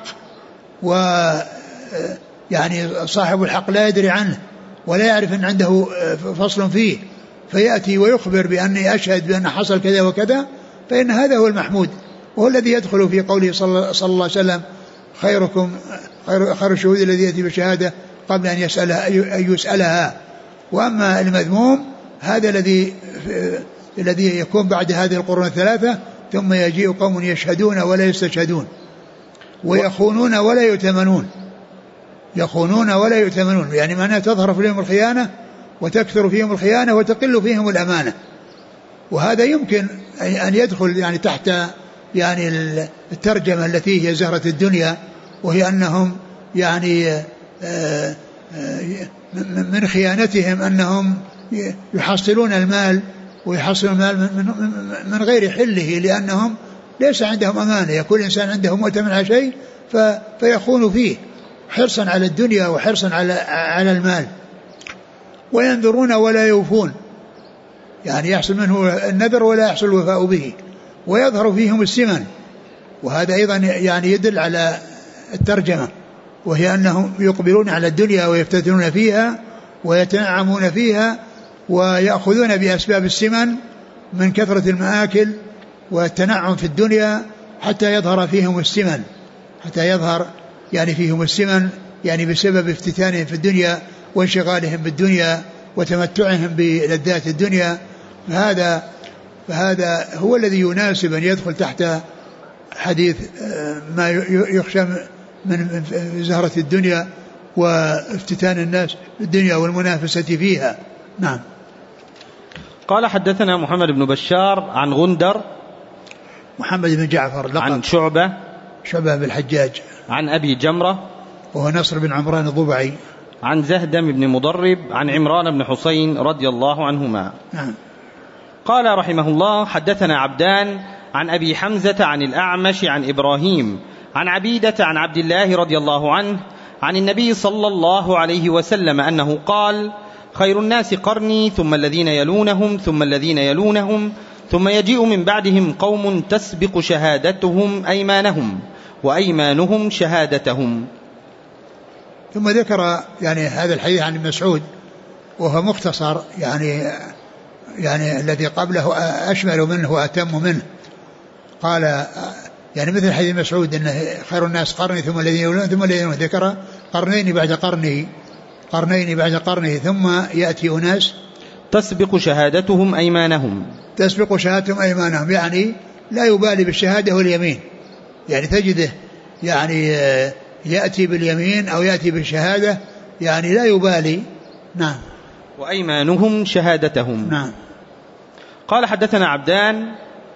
يعني صاحب الحق لا يدري عنه ولا يعرف أن عنده فصل فيه فيأتي ويخبر بأني أشهد بأن حصل كذا وكذا فإن هذا هو المحمود وهو الذي يدخل في قوله صلى الله عليه وسلم خير الشهود الذي يأتي بالشهادة قبل أن يسألها. وأما المذموم هذا الذي يكون بعد هذه القرون الثلاثة ثم يجيء قوم يشهدون ولا يستشهدون ويخونون ولا يؤتمنون. يخونون ولا يؤتمنون يعني معناها تظهر فيهم الخيانة وتكثر فيهم الخيانة وتقل فيهم الأمانة. وهذا يمكن أن يدخل يعني تحت يعني الترجمة التي هي زهرة الدنيا وهي أنهم يعني من خيانتهم أنهم يحصلون المال ويحصلون المال من غير حله لأنهم ليس عندهم أمانة. يكون الإنسان عنده مؤتمن على شيء فيخون فيه حرصا على الدنيا وحرصا على المال. وينذرون ولا يوفون يعني يحصل منه النذر ولا يحصل الوفاء به ويظهر فيهم السمن. وهذا أيضا يعني يدل على الترجمة وهي أنهم يقبلون على الدنيا ويفتتنون فيها ويتنعمون فيها ويأخذون بأسباب السمن من كثرة المآكل والتنعم في الدنيا حتى يظهر فيهم السمن حتى يظهر يعني فيهم السمن يعني بسبب افتتانهم في الدنيا وانشغالهم بالدنيا وتمتعهم بلذات الدنيا. فهذا هو الذي يناسب أن يدخل تحت حديث ما يخشى من زهرة الدنيا وافتتان الناس بالدنيا والمنافسة فيها. نعم. قال حدثنا محمد بن بشار عن غندر محمد بن جعفر عن شعبة بالحجاج عن أبي جمرة وهو نصر بن عمران الضبعي عن زهدم بن مضرب عن عمران بن حسين رضي الله عنهما. نعم. قال رحمه الله حدثنا عبدان عن أبي حمزة عن الأعمش عن إبراهيم عن عبيدة عن عبد الله رضي الله عنه عن النبي صلى الله عليه وسلم أنه قال خير الناس قرني ثم الذين يلونهم ثم الذين يلونهم ثم يجيء من بعدهم قوم تسبق شهادتهم أيمانهم وأيمانهم شهادتهم. ثم ذكر يعني هذا الحديث عن ابن مسعود وهو مختصر يعني الذي قبله أشمل منه وأتم منه. قال يعني مثل حديث مسعود أن خير الناس قرني ثم الذين يلونهم ثم الذين يلونهم ذكر قرنين بعد قرنه ثم يأتي أناس تسبق شهادتهم أيمانهم يعني لا يبالي بالشهادة واليمين يعني تجده يعني يأتي باليمين أو يأتي بالشهادة يعني لا يبالي. نعم. وأيمانهم شهادتهم. نعم. قال حدثنا عبدان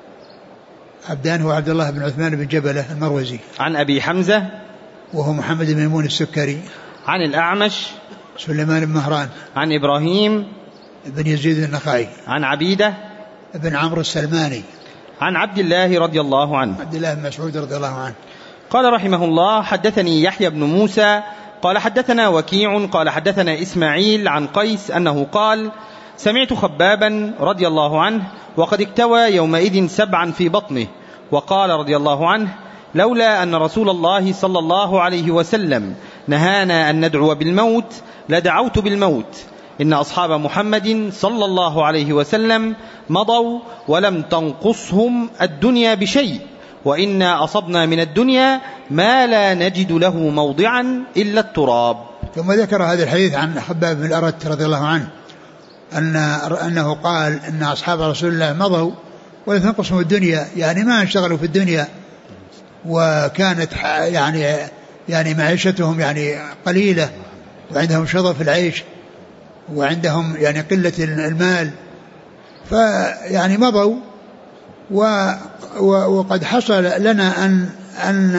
هو عبد الله بن عثمان بن جبلة المروزي عن أبي حمزة وهو محمد بن ميمون السكري عن الأعمش سليمان بن مهران عن إبراهيم بن يزيد النخعي عن عبيدة بن عمرو السلماني عن عبد الله رضي الله عنه عبد الله بن مسعود رضي الله عنه. قال رحمه الله حدثني يحيى بن موسى قال حدثنا وكيع قال حدثنا إسماعيل عن قيس أنه قال سمعت خبابا رضي الله عنه وقد اكتوى يومئذ 7 في بطنه وقال رضي الله عنه لولا أن رسول الله صلى الله عليه وسلم نهانا أن ندعو بالموت لدعوت بالموت إن أصحاب محمد صلى الله عليه وسلم مضوا ولم تنقصهم الدنيا بشيء وإنا أصبنا من الدنيا ما لا نجد له موضعا إلا التراب. ثم ذكر هذا الحديث عن خباب بن الأرت رضي الله عنه أنه قال إن أصحاب رسول الله مضوا ولم تنقصهم الدنيا يعني ما انشغلوا في الدنيا وكانت يعني معيشتهم يعني قليلة وعندهم شظف العيش وعندهم يعني قلة المال فيعني مضوا وقد حصل لنا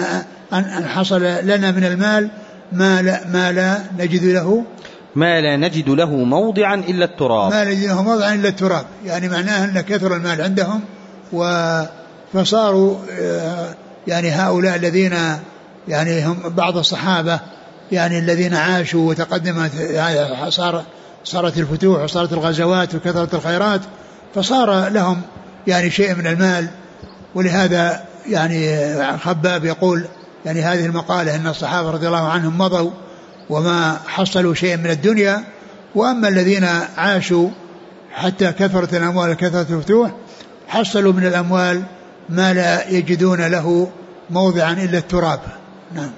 أن حصل لنا من المال ما لا نجد له موضعا إلا التراب. ما نجد له موضعا إلا التراب، يعني معناه أن كثر المال عندهم فصاروا يعني هؤلاء الذين يعني هم بعض الصحابة يعني الذين عاشوا وتقدمت صارت الفتوح وصارت الغزوات وكثرت الخيرات، فصار لهم يعني شيء من المال. ولهذا يعني خباب يقول يعني هذه المقالة أن الصحابة رضي الله عنهم مضوا وما حصلوا شيء من الدنيا، وأما الذين عاشوا حتى كثرت الأموال وكثرت الفتوح حصلوا من الأموال ما لا يجدون له موضعا إلا التراب. نعم.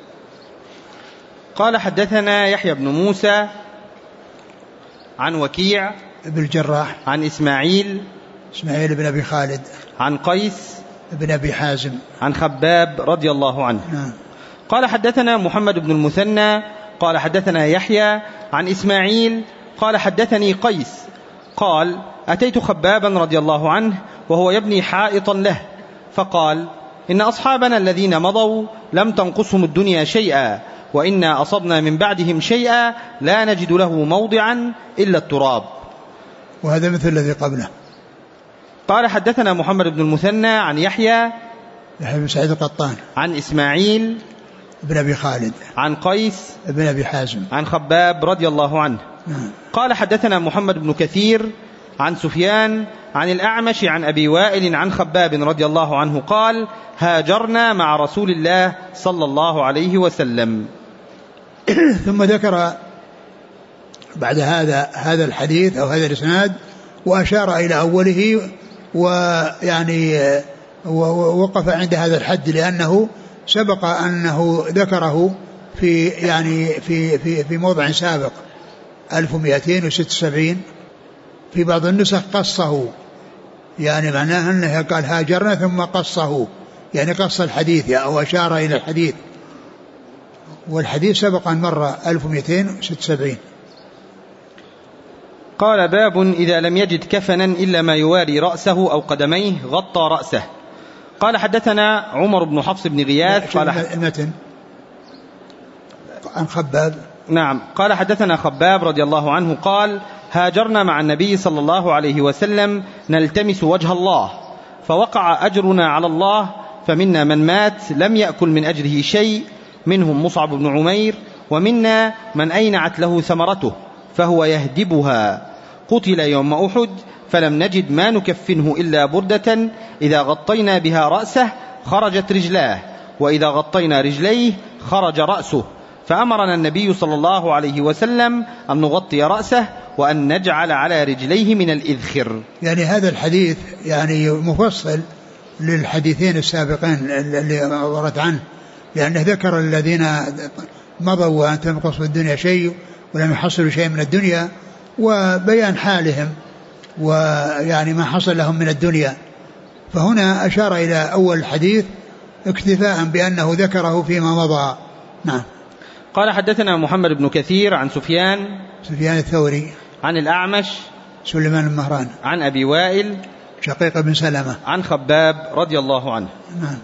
قال حدثنا يحيى بن موسى عن وكيع بن الجراح عن إسماعيل بن أبي خالد عن قيس بن أبي حازم عن خباب رضي الله عنه. نعم. قال حدثنا محمد بن المثنى قال حدثنا يحيى عن إسماعيل قال حدثني قيس قال أتيت خبابا رضي الله عنه وهو يبني حائطا له، فقال إن أصحابنا الذين مضوا لم تنقصهم الدنيا شيئا، وإنا أصبنا من بعدهم شيئا لا نجد له موضعا إلا التراب. وهذا مثل الذي قبله. قال حدثنا محمد بن المثنى عن يحيى بن سعيد القطان عن إسماعيل بن أبي خالد عن قيس بن أبي حازم عن خباب رضي الله عنه. قال حدثنا محمد بن كثير عن سفيان عن الأعمش عن أبي وائل عن خباب رضي الله عنه قال هاجرنا مع رسول الله صلى الله عليه وسلم. ثم ذكر بعد هذا الحديث أو هذا الإسناد وأشار إلى أوله، ويعني ووقف عند هذا الحد لأنه سبق أنه ذكره في يعني في موضع سابق 1276 في بعض النسخ قصه، يعني معناه أنه قال هاجرنا ثم قصه، يعني قص الحديث أو أشار إلى الحديث، والحديث سبق أن مر 1276. قال باب إذا لم يجد كفنا إلا ما يواري رأسه أو قدميه غطى رأسه. قال حدثنا عمر بن حفص بن غياث قال المتن عن خباب. نعم. قال حدثنا خباب رضي الله عنه قال هاجرنا مع النبي صلى الله عليه وسلم نلتمس وجه الله، فوقع أجرنا على الله، فمنا من مات لم يأكل من أجره شيء، منهم مصعب بن عمير، ومنا من أينعت له ثمرته فهو يهدبها، قتل يوم أحد فلم نجد ما نكفنه إلا بردة إذا غطينا بها رأسه خرجت رجلاه، وإذا غطينا رجليه خرج رأسه، فأمرنا النبي صلى الله عليه وسلم أن نغطي رأسه وأن نجعل على رجليه من الإذخر. يعني هذا الحديث يعني مفصل للحديثين السابقين اللي ورد عنه، لأنه ذكر الذين مضوا وأن تنقص الدنيا شيء ولم يحصلوا شيء من الدنيا، وبيان حالهم ويعني ما حصل لهم من الدنيا. فهنا أشار إلى أول الحديث اكتفاء بأنه ذكره فيما مضى. نعم. قال حدثنا محمد بن كثير عن سفيان الثوري عن الأعمش سليمان المهران عن أبي وائل شقيق بن سلمة عن خباب رضي الله عنه. نعم.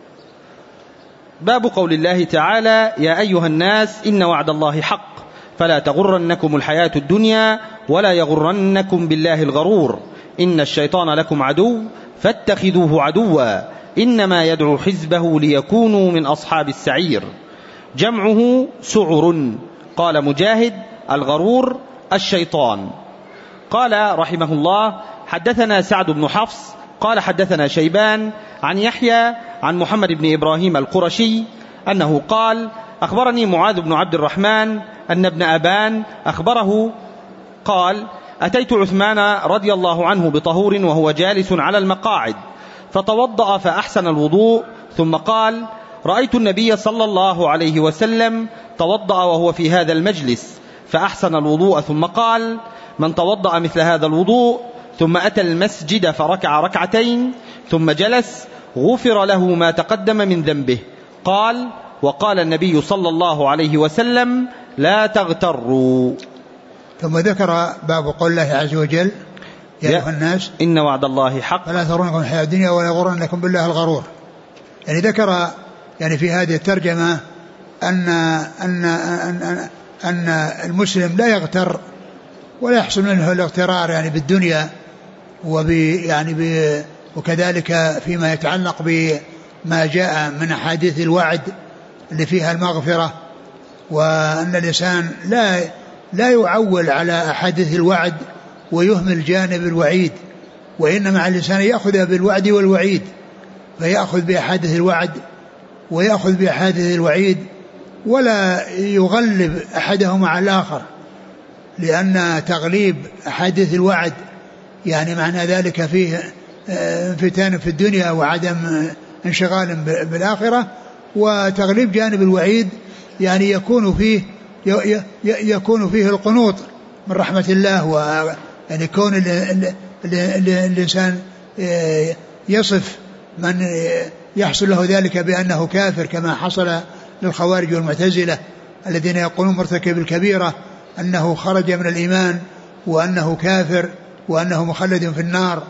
باب قول الله تعالى يا أيها الناس إن وعد الله حق فلا تغرنكم الحياة الدنيا ولا يغرنكم بالله الغرور إن الشيطان لكم عدو فاتخذوه عدوا إنما يدعو حزبه ليكونوا من أصحاب السعير. جمعه سعر. قال مجاهد الغرور الشيطان. قال رحمه الله حدثنا سعد بن حفص قال حدثنا شيبان عن يحيى عن محمد بن إبراهيم القرشي أنه قال أخبرني معاذ بن عبد الرحمن أن ابن أبان أخبره قال أتيت عثمان رضي الله عنه بطهور وهو جالس على المقاعد فتوضأ فأحسن الوضوء، ثم قال رأيت النبي صلى الله عليه وسلم توضأ وهو في هذا المجلس فأحسن الوضوء، ثم قال من توضأ مثل هذا الوضوء ثم أتى المسجد فركع ركعتين ثم جلس غفر له ما تقدم من ذنبه. قال وقال النبي صلى الله عليه وسلم لا تغتروا. ثم ذكر باب قول الله عز وجل يا أيها الناس إن وعد الله حق فلا تغرنكم الحياة الدنيا ولا يغرنكم بالله الغرور. يعني ذكر يعني في هذه الترجمة أن المسلم لا يغتر ولا يحصل منه الاغترار يعني بالدنيا وكذلك فيما يتعلق بما جاء من أحاديث الوعد اللي فيها المغفرة، وأن الإنسان لا يعول على أحاديث الوعد ويهمل جانب الوعيد، وإنما الإنسان يأخذ بالوعد والوعيد، فيأخذ بأحاديث الوعد ويأخذ بأحاديث الوعيد ولا يغلب أحدهما على الآخر، لأن تغليب أحاديث الوعد يعني معنى ذلك فيه انفتان في الدنيا وعدم انشغال بالآخرة، وتغليب جانب الوعيد يعني يكون فيه القنوط من رحمة الله، ويعني كون الإنسان يصف من يحصل له ذلك بأنه كافر كما حصل للخوارج والمعتزلة الذين يقولون مرتكب الكبيرة أنه خرج من الإيمان وأنه كافر وأنه مخلد في النار،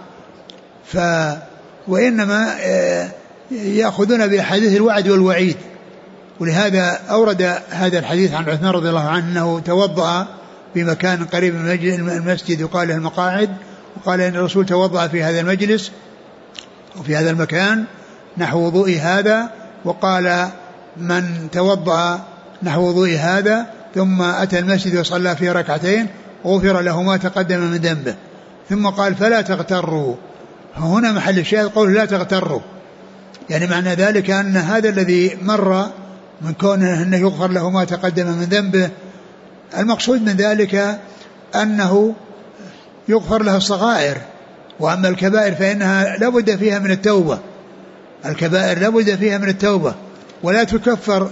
وإنما يأخذون بأحاديث الوعد والوعيد. ولهذا أورد هذا الحديث عن عثمان رضي الله عنه أنه توضأ في مكان قريب من المسجد وقال له المقاعد، وقال إن الرسول توضأ في هذا المجلس وفي هذا المكان نحو وضوء هذا، وقال من توضأ نحو وضوء هذا ثم أتى المسجد وصلى فيه ركعتين غفر له ما تقدم من ذنبه، ثم قال فلا تغتروا. هنا محل الشاهد قول لا تغتروا، يعني معنى ذلك أن هذا الذي مر من كونه أنه يغفر له ما تقدم من ذنبه، المقصود من ذلك أنه يغفر له الصغائر، وأما الكبائر فإنها لابد فيها من التوبة، الكبائر لابد فيها من التوبة ولا تكفر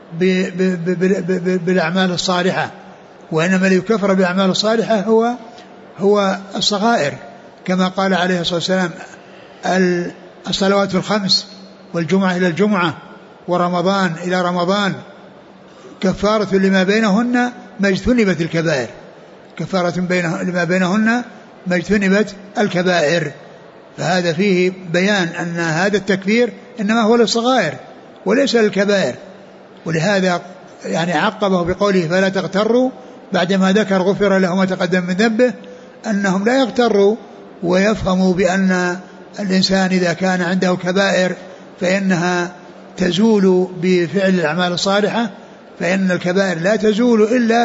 بالأعمال الصالحة، وإنما اللي يكفر بالأعمال الصالحة هو الصغائر، كما قال عليه الصلاة والسلام الصلوات الخمس والجمعة إلى الجمعة ورمضان إلى رمضان كفارة لما بينهن ما اجتنبت الكبائر، كفارة لما بينهن ما اجتنبت الكبائر. فهذا فيه بيان أن هذا التكفير إنما هو للصغائر وليس للكبائر، ولهذا يعني عقبه بقوله فلا تغتروا بعدما ذكر غفر له ما تقدم من ذنبه، أنهم لا يغتروا ويفهموا بأن الإنسان إذا كان عنده كبائر فإنها تزول بفعل الأعمال الصالحة، فإن الكبائر لا تزول إلا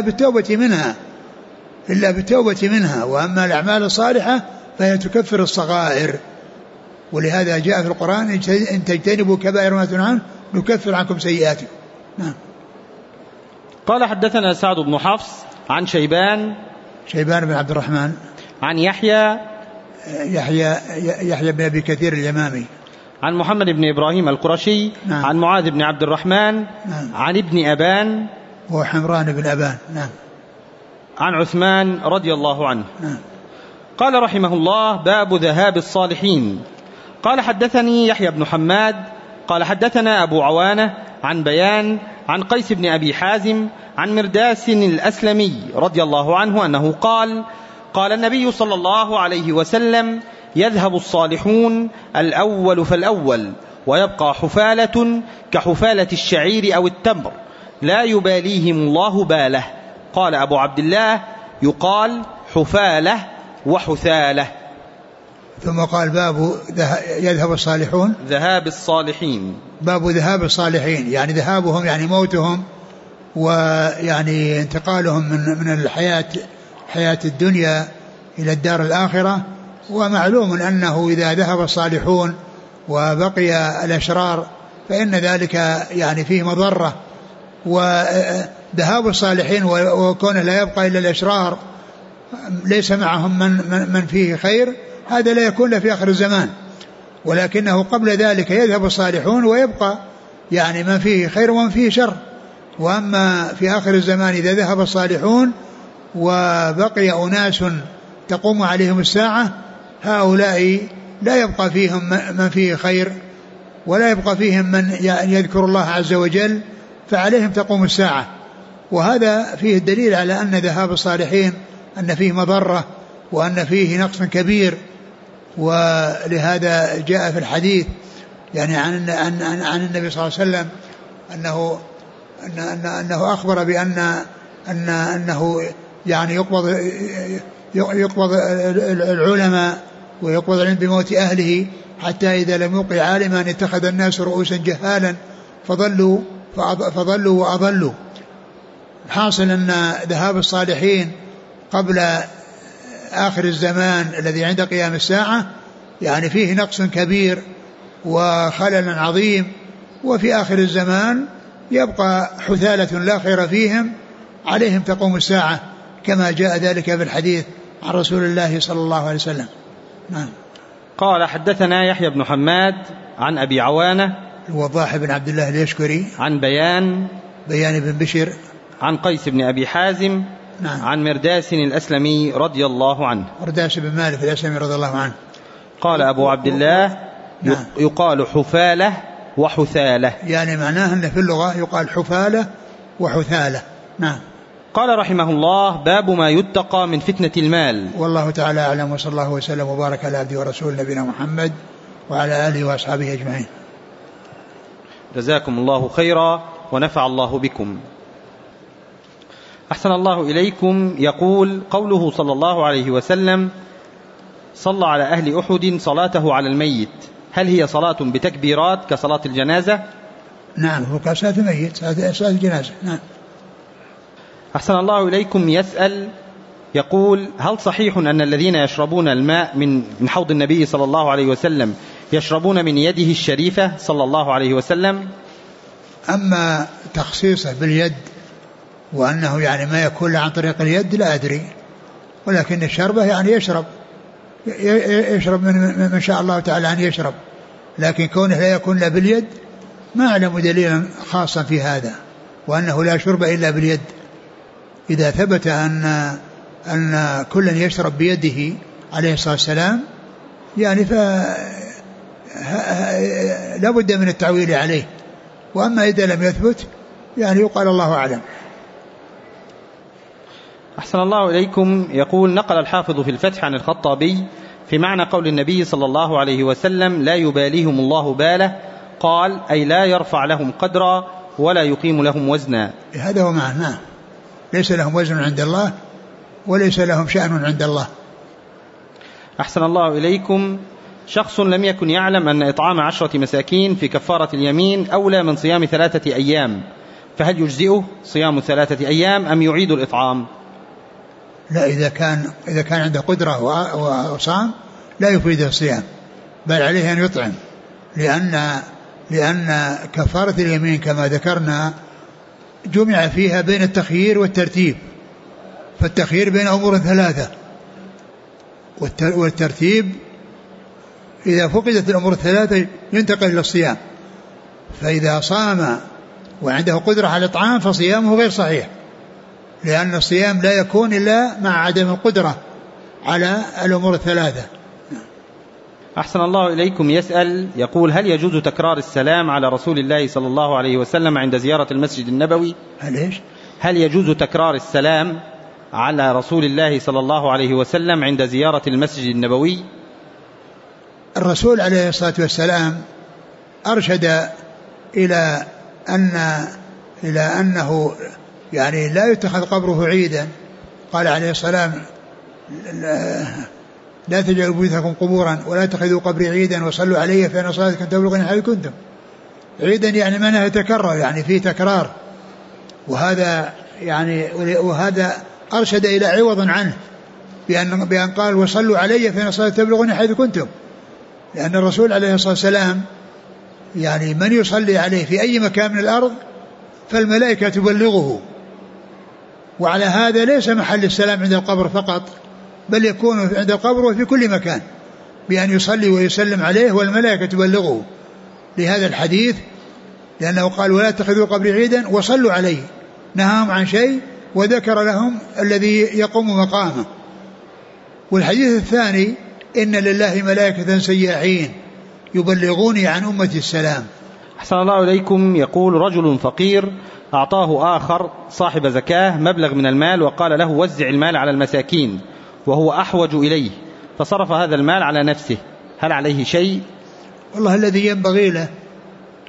بالتوبة منها، وأما الأعمال الصالحة فهي تكفر الصغائر. ولهذا جاء في القرآن إن تجتنبوا كبائر ما تنهون عنه نكفر عنكم سيئاتكم. نعم. قال حدثنا سعد بن حفص عن شيبان بن عبد الرحمن عن يحيى بن أبي كثير اليمامي عن محمد بن إبراهيم القرشي. نعم. عن معاذ بن عبد الرحمن. نعم. عن ابن أبان وحمران بن أبان. نعم. عن عثمان رضي الله عنه. نعم. قال رحمه الله باب ذهاب الصالحين. قال حدثني يحيى بن حماد قال حدثنا أبو عوانة عن بيان عن قيس بن أبي حازم عن مرداس الأسلمي رضي الله عنه أنه قال النبي صلى الله عليه وسلم يذهب الصالحون الأول فالأول ويبقى حفالة كحفالة الشعير أو التمر لا يباليهم الله باله. قال أبو عبد الله يقال حفالة وحثالة. ثم قال باب يذهب الصالحون ذهاب الصالحين، باب ذهاب الصالحين يعني ذهابهم يعني موتهم ويعني انتقالهم من حياة الدنيا إلى الدار الآخرة. ومعلوم أنه إذا ذهب الصالحون وبقي الأشرار فإن ذلك يعني فيه مضرة، وذهاب الصالحين وكونه لا يبقى إلا الأشرار ليس معهم من فيه خير هذا لا يكون له في آخر الزمان، ولكنه قبل ذلك يذهب الصالحون ويبقى يعني من فيه خير ومن فيه شر. وأما في آخر الزمان إذا ذهب الصالحون وبقي أناس تقوم عليهم الساعة هؤلاء لا يبقى فيهم من فيه خير ولا يبقى فيهم من يذكر الله عز وجل، فعليهم تقوم الساعة. وهذا فيه الدليل على أن ذهاب الصالحين أن فيه مضرة وأن فيه نقص كبير. ولهذا جاء في الحديث يعني عن النبي صلى الله عليه وسلم أنه أخبر أنه يعني يقبض العلماء ويقبض العلم بموت أهله، حتى إذا لم يبق عالما اتخذ الناس رؤوسا جهالا فضلوا وأضلوا. الحاصل أن ذهاب الصالحين قبل آخر الزمان الذي عند قيام الساعة يعني فيه نقص كبير وخلل عظيم، وفي آخر الزمان يبقى حثالة لا خير فيهم، عليهم تقوم الساعة كما جاء ذلك في الحديث عن رسول الله صلى الله عليه وسلم. نعم. قال حدثنا يحيى بن حماد عن أبي عوانة الوضاح بن عبد الله اليشكري عن بيان بن بشر عن قيس بن أبي حازم نعم. عن مرداس الأسلمي رضي الله عنه. مرداس بن مالك الأسلمي رضي الله عنه. قال أبو عبد الله نعم. يقال حفالة وحثالة، يعني معناه أن في اللغة يقال حفالة وحثالة. نعم. قال رحمه الله: باب ما يتقى من فتنة المال. والله تعالى أعلم، وصلى الله وسلم وبارك على عبده ورسوله نبينا محمد وعلى آله وأصحابه أجمعين. جزاكم الله خيرا ونفع الله بكم. أحسن الله إليكم. يقول: قوله صلى الله عليه وسلم: صلى على أهل أحد صلاته على الميت، هل هي صلاة بتكبيرات كصلاة الجنازة؟ نعم، هو كصلاة الميت، صلاة الجنازة. نعم. أحسن الله إليكم. يسأل يقول: هل صحيح أن الذين يشربون الماء من حوض النبي صلى الله عليه وسلم يشربون من يده الشريفة صلى الله عليه وسلم؟ أما تخصيصه باليد وأنه يعني ما يكون عن طريق اليد لا أدري، ولكن الشربة يعني يشرب من شاء الله تعالى أن يشرب، لكن كونه لا يكون لا باليد ما أعلم دليلا خاصا في هذا، وأنه لا شرب إلا باليد. إذا ثبت أن كل يشرب بيده عليه الصلاة والسلام يعني لا بد من التعويل عليه، وأما إذا لم يثبت يعني يقال الله أعلم. أحسن الله إليكم. يقول: نقل الحافظ في الفتح عن الخطابي في معنى قول النبي صلى الله عليه وسلم: لا يباليهم الله باله، قال: أي لا يرفع لهم قدرا ولا يقيم لهم وزنا. هذا هو معناه، ليس لهم وزن عند الله وليس لهم شأن عند الله. أحسن الله إليكم. شخص لم يكن يعلم أن إطعام 10 مساكين في كفارة اليمين أولى من صيام 3 أيام، فهل يجزئه صيام 3 أيام أم يعيد الإطعام؟ لا، إذا كان عنده قدرة وصام لا يفيد الصيام، بل عليه أن يطعم، لأن كفارة اليمين كما ذكرنا جمع فيها بين التخيير والترتيب، فالتخيير بين أمور 3، والترتيب إذا فقدت الأمور 3 ينتقل إلى الصيام، فإذا صام وعنده قدرة على الإطعام فصيامه غير صحيح، لأن الصيام لا يكون إلا مع عدم القدرة على الأمور 3. أحسن الله إليكم. يسأل يقول: هل يجوز تكرار السلام على رسول الله صلى الله عليه وسلم عند زيارة المسجد النبوي؟ هل يجوز تكرار السلام على رسول الله صلى الله عليه وسلم عند زيارة المسجد النبوي؟ الرسول عليه الصلاة والسلام أرشد إلى أنه يعني لا يتخذ قبره عيدا. قال عليه السلام: لا تجعلوا بيوتكم قبورا ولا تتخذوا قبري عيدا وصلوا علي فإن صلاتكم تبلغني حيث كنتم. عيدا يعني معناه يتكرر، يعني فيه تكرار، وهذا أرشد إلى عوض عنه بأن قال: وصلوا علي فإن صلاتكم تبلغني حيث كنتم، لأن الرسول عليه الصلاة والسلام يعني من يصلي عليه في أي مكان من الأرض فالملائكة تبلغه، وعلى هذا ليس محل السلام عند القبر فقط، بل يكون عند القبر وفي كل مكان بأن يصلي ويسلم عليه والملائكة تبلغه، لهذا الحديث، لأنه قال: ولا تتخذوا قبري عيدا وصلوا عليه، نهاهم عن شيء وذكر لهم الذي يقوم مقامه. والحديث الثاني: إن لله ملائكة سياحين يبلغوني عن أمتي السلام. أحسن الله إليكم. يقول: رجل فقير أعطاه آخر صاحب زكاة مبلغ من المال وقال له: وزع المال على المساكين، وهو أحوج إليه، فصرف هذا المال على نفسه، هل عليه شيء؟ والله الذي ينبغي له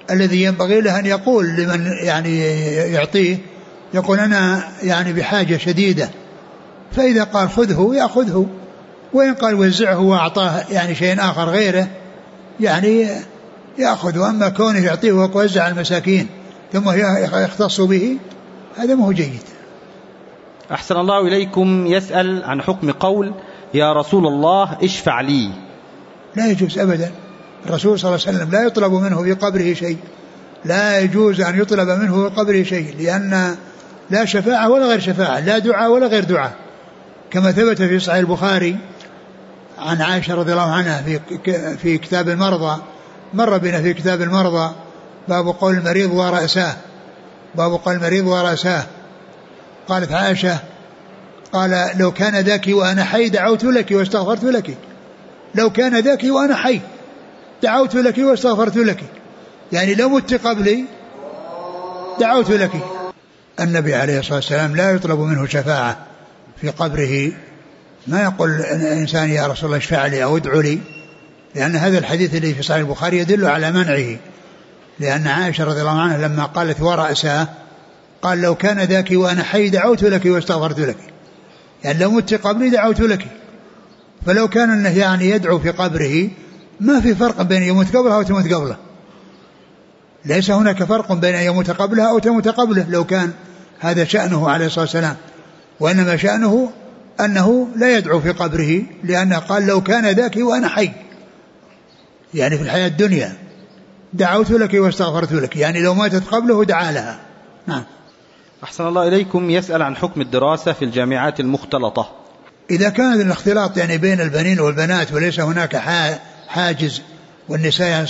الذي ينبغي له أن يقول لمن يعني يعطيه، يقول أنا يعني بحاجة شديدة، فإذا قال خذه يأخذه، وإن قال وزعه وأعطاه يعني شيء آخر غيره يعني يأخذه. أما كونه يعطيه ويوزع المساكين ثم يختص به هذا ما هو جيد. أحسن الله إليكم. يسأل عن حكم قول يا رسول الله اشفع لي. لا يجوز أبدا. الرسول صلى الله عليه وسلم لا يطلب منه في قبره شيء، لا يجوز أن يطلب منه في قبره شيء، لأن لا شفاعة ولا غير شفاعة، لا دعاء ولا غير دعاء، كما ثبت في صحيح البخاري عن عائشة رضي الله عنها في كتاب المرضى، مر بنا في كتاب المرضى باب قول المريض ورأساه، باب قول المريض ورأساه. قالت عائشة قال لو كان ذاك وأنا حي دعوت لك واستغفرت لك، لو كان ذاك وأنا حي دعوت لك واستغفرت لك، يعني لو مت قبلي دعوت لك. النبي عليه الصلاة والسلام لا يطلب منه شفاعة في قبره، ما يقول الإنسان يا رسول الله اشفع لي أو ادعو لي، لأن هذا الحديث اللي في صحيح البخاري يدل على منعه، لأن عائشة رضي الله عنها لما قالت ورأساه قال لو كان ذاك وأنا حي دعوت لك واستغفرت لك، يعني لو مت قبلي دعوت لك. فلو كان أنه يعني يدعو في قبره ما في فرق بين يموت قبلها أو تموت قبله، ليس هناك فرق بين أن يموت قبلها أو تموت قبله لو كان هذا شأنه عليه الصلاة والسلام، وإنما شأنه أنه لا يدعو في قبره، لأنه قال لو كان ذاك وأنا حي، يعني في الحياة الدنيا دعوت لك واستغفرت لك، يعني لو ماتت قبله دعا لها. نعم. أحسن الله إليكم. يسأل عن حكم الدراسة في الجامعات المختلطة. إذا كان الاختلاط يعني بين البنين والبنات وليس هناك حاجز، والنساء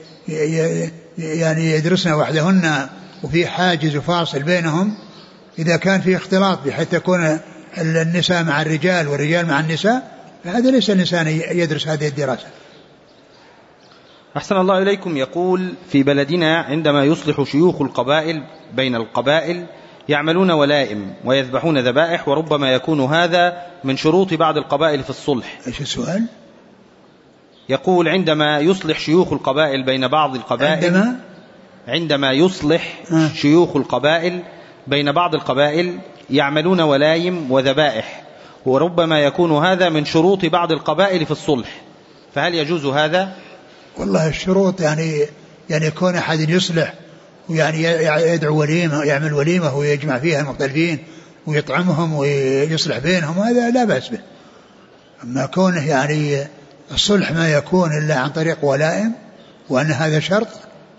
يعني يدرسن وحدهن وفي حاجز وفاصل بينهم، إذا كان في اختلاط بحيث تكون النساء مع الرجال والرجال مع النساء، فهذا ليس الإنسان يدرس هذه الدراسة. أحسن الله إليكم. يقول في بلدنا عندما يصلح شيوخ القبائل بين القبائل يعملون ولائم ويذبحون ذبائح، وربما يكون هذا من شروط بعض القبائل في الصلح. إيش السؤال؟ يقول عندما يصلح شيوخ القبائل بين بعض القبائل، عندما يصلح شيوخ القبائل بين بعض القبائل يعملون ولايم وذبائح، وربما يكون هذا من شروط بعض القبائل في الصلح، فهل يجوز هذا؟ والله الشروط يعني يكون أحد يصلح ويعني يدعو وليمة، يعمل وليمة ويجمع فيها المختلفين ويطعمهم ويصلح بينهم، هذا لا بأس به. أما كونه يعني الصلح ما يكون إلا عن طريق ولائم وأن هذا شرط،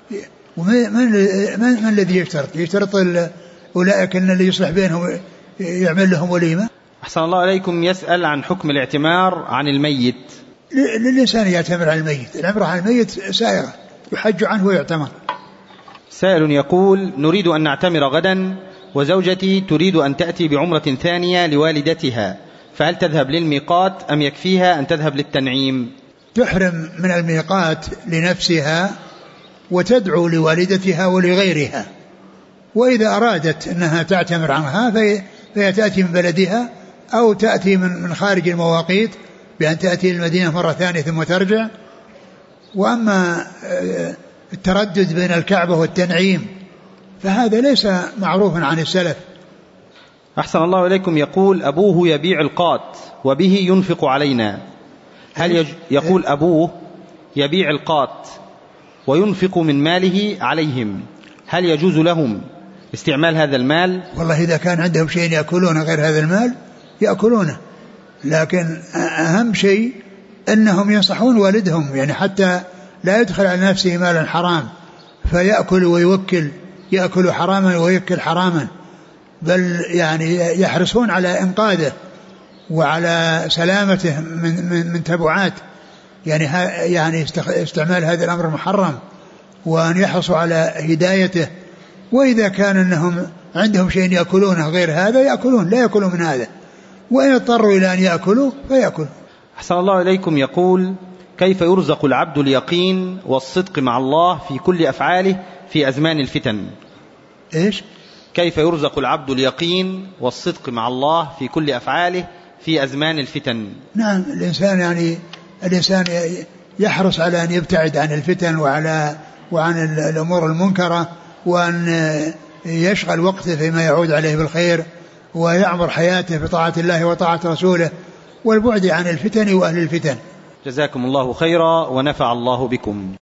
من الذي يشترط أولئك أن اللي يصلح بينهم يعمل لهم وليمة؟ أحسن الله عليكم. يسأل عن حكم الاعتمار عن الميت. للإنسان يعتمر عن الميت، العمرة عن الميت سائغة، يحج عنه ويعتمر. سائل يقول نريد أن نعتمر غدا وزوجتي تريد أن تأتي بعمرة ثانية لوالدتها، فهل تذهب للميقات أم يكفيها أن تذهب للتنعيم؟ تحرم من الميقات لنفسها وتدعو لوالدتها ولغيرها، وإذا أرادت أنها تعتمر عنها فهي تأتي من بلدها أو تأتي من خارج المواقيت بأن تأتي المدينة مرة ثانية ثم ترجع. وأما التردد بين الكعبة والتنعيم فهذا ليس معروفا عن السلف. أحسن الله إليكم. يقول أبوه يبيع القات وبه ينفق علينا، هل يقول أبوه يبيع القات وينفق من ماله عليهم، هل يجوز لهم استعمال هذا المال؟ والله إذا كان عندهم شيء يأكلون غير هذا المال يأكلونه، لكن أهم شيء أنهم ينصحون والدهم، يعني حتى لا يدخل على نفسه مالا حرام فيأكل ويوكل، يأكل حراما ويوكل حراما، بل يعني يحرصون على إنقاذه وعلى سلامته من تبعات يعني استعمال هذا الأمر المحرم، وأن يحرصوا على هدايته. وإذا كان أنهم عندهم شيء يأكلونه غير هذا يأكلون، لا يأكلون من هذا، وإن اضطروا إلى أن يأكلوا فيأكلوا. أحسن الله إليكم. يقول كيف يرزق العبد اليقين والصدق مع الله في كل أفعاله في أزمان الفتن؟ إيش؟ كيف يرزق العبد اليقين والصدق مع الله في كل أفعاله في أزمان الفتن؟ نعم، الإنسان يحرص على أن يبتعد عن الفتن وعلى وعن الأمور المنكرة، وأن يشغل وقته فيما يعود عليه بالخير، ويعمر حياته بطاعة الله وطاعة رسوله، والبعد عن الفتن وأهل الفتن. جزاكم الله خيرا ونفع الله بكم.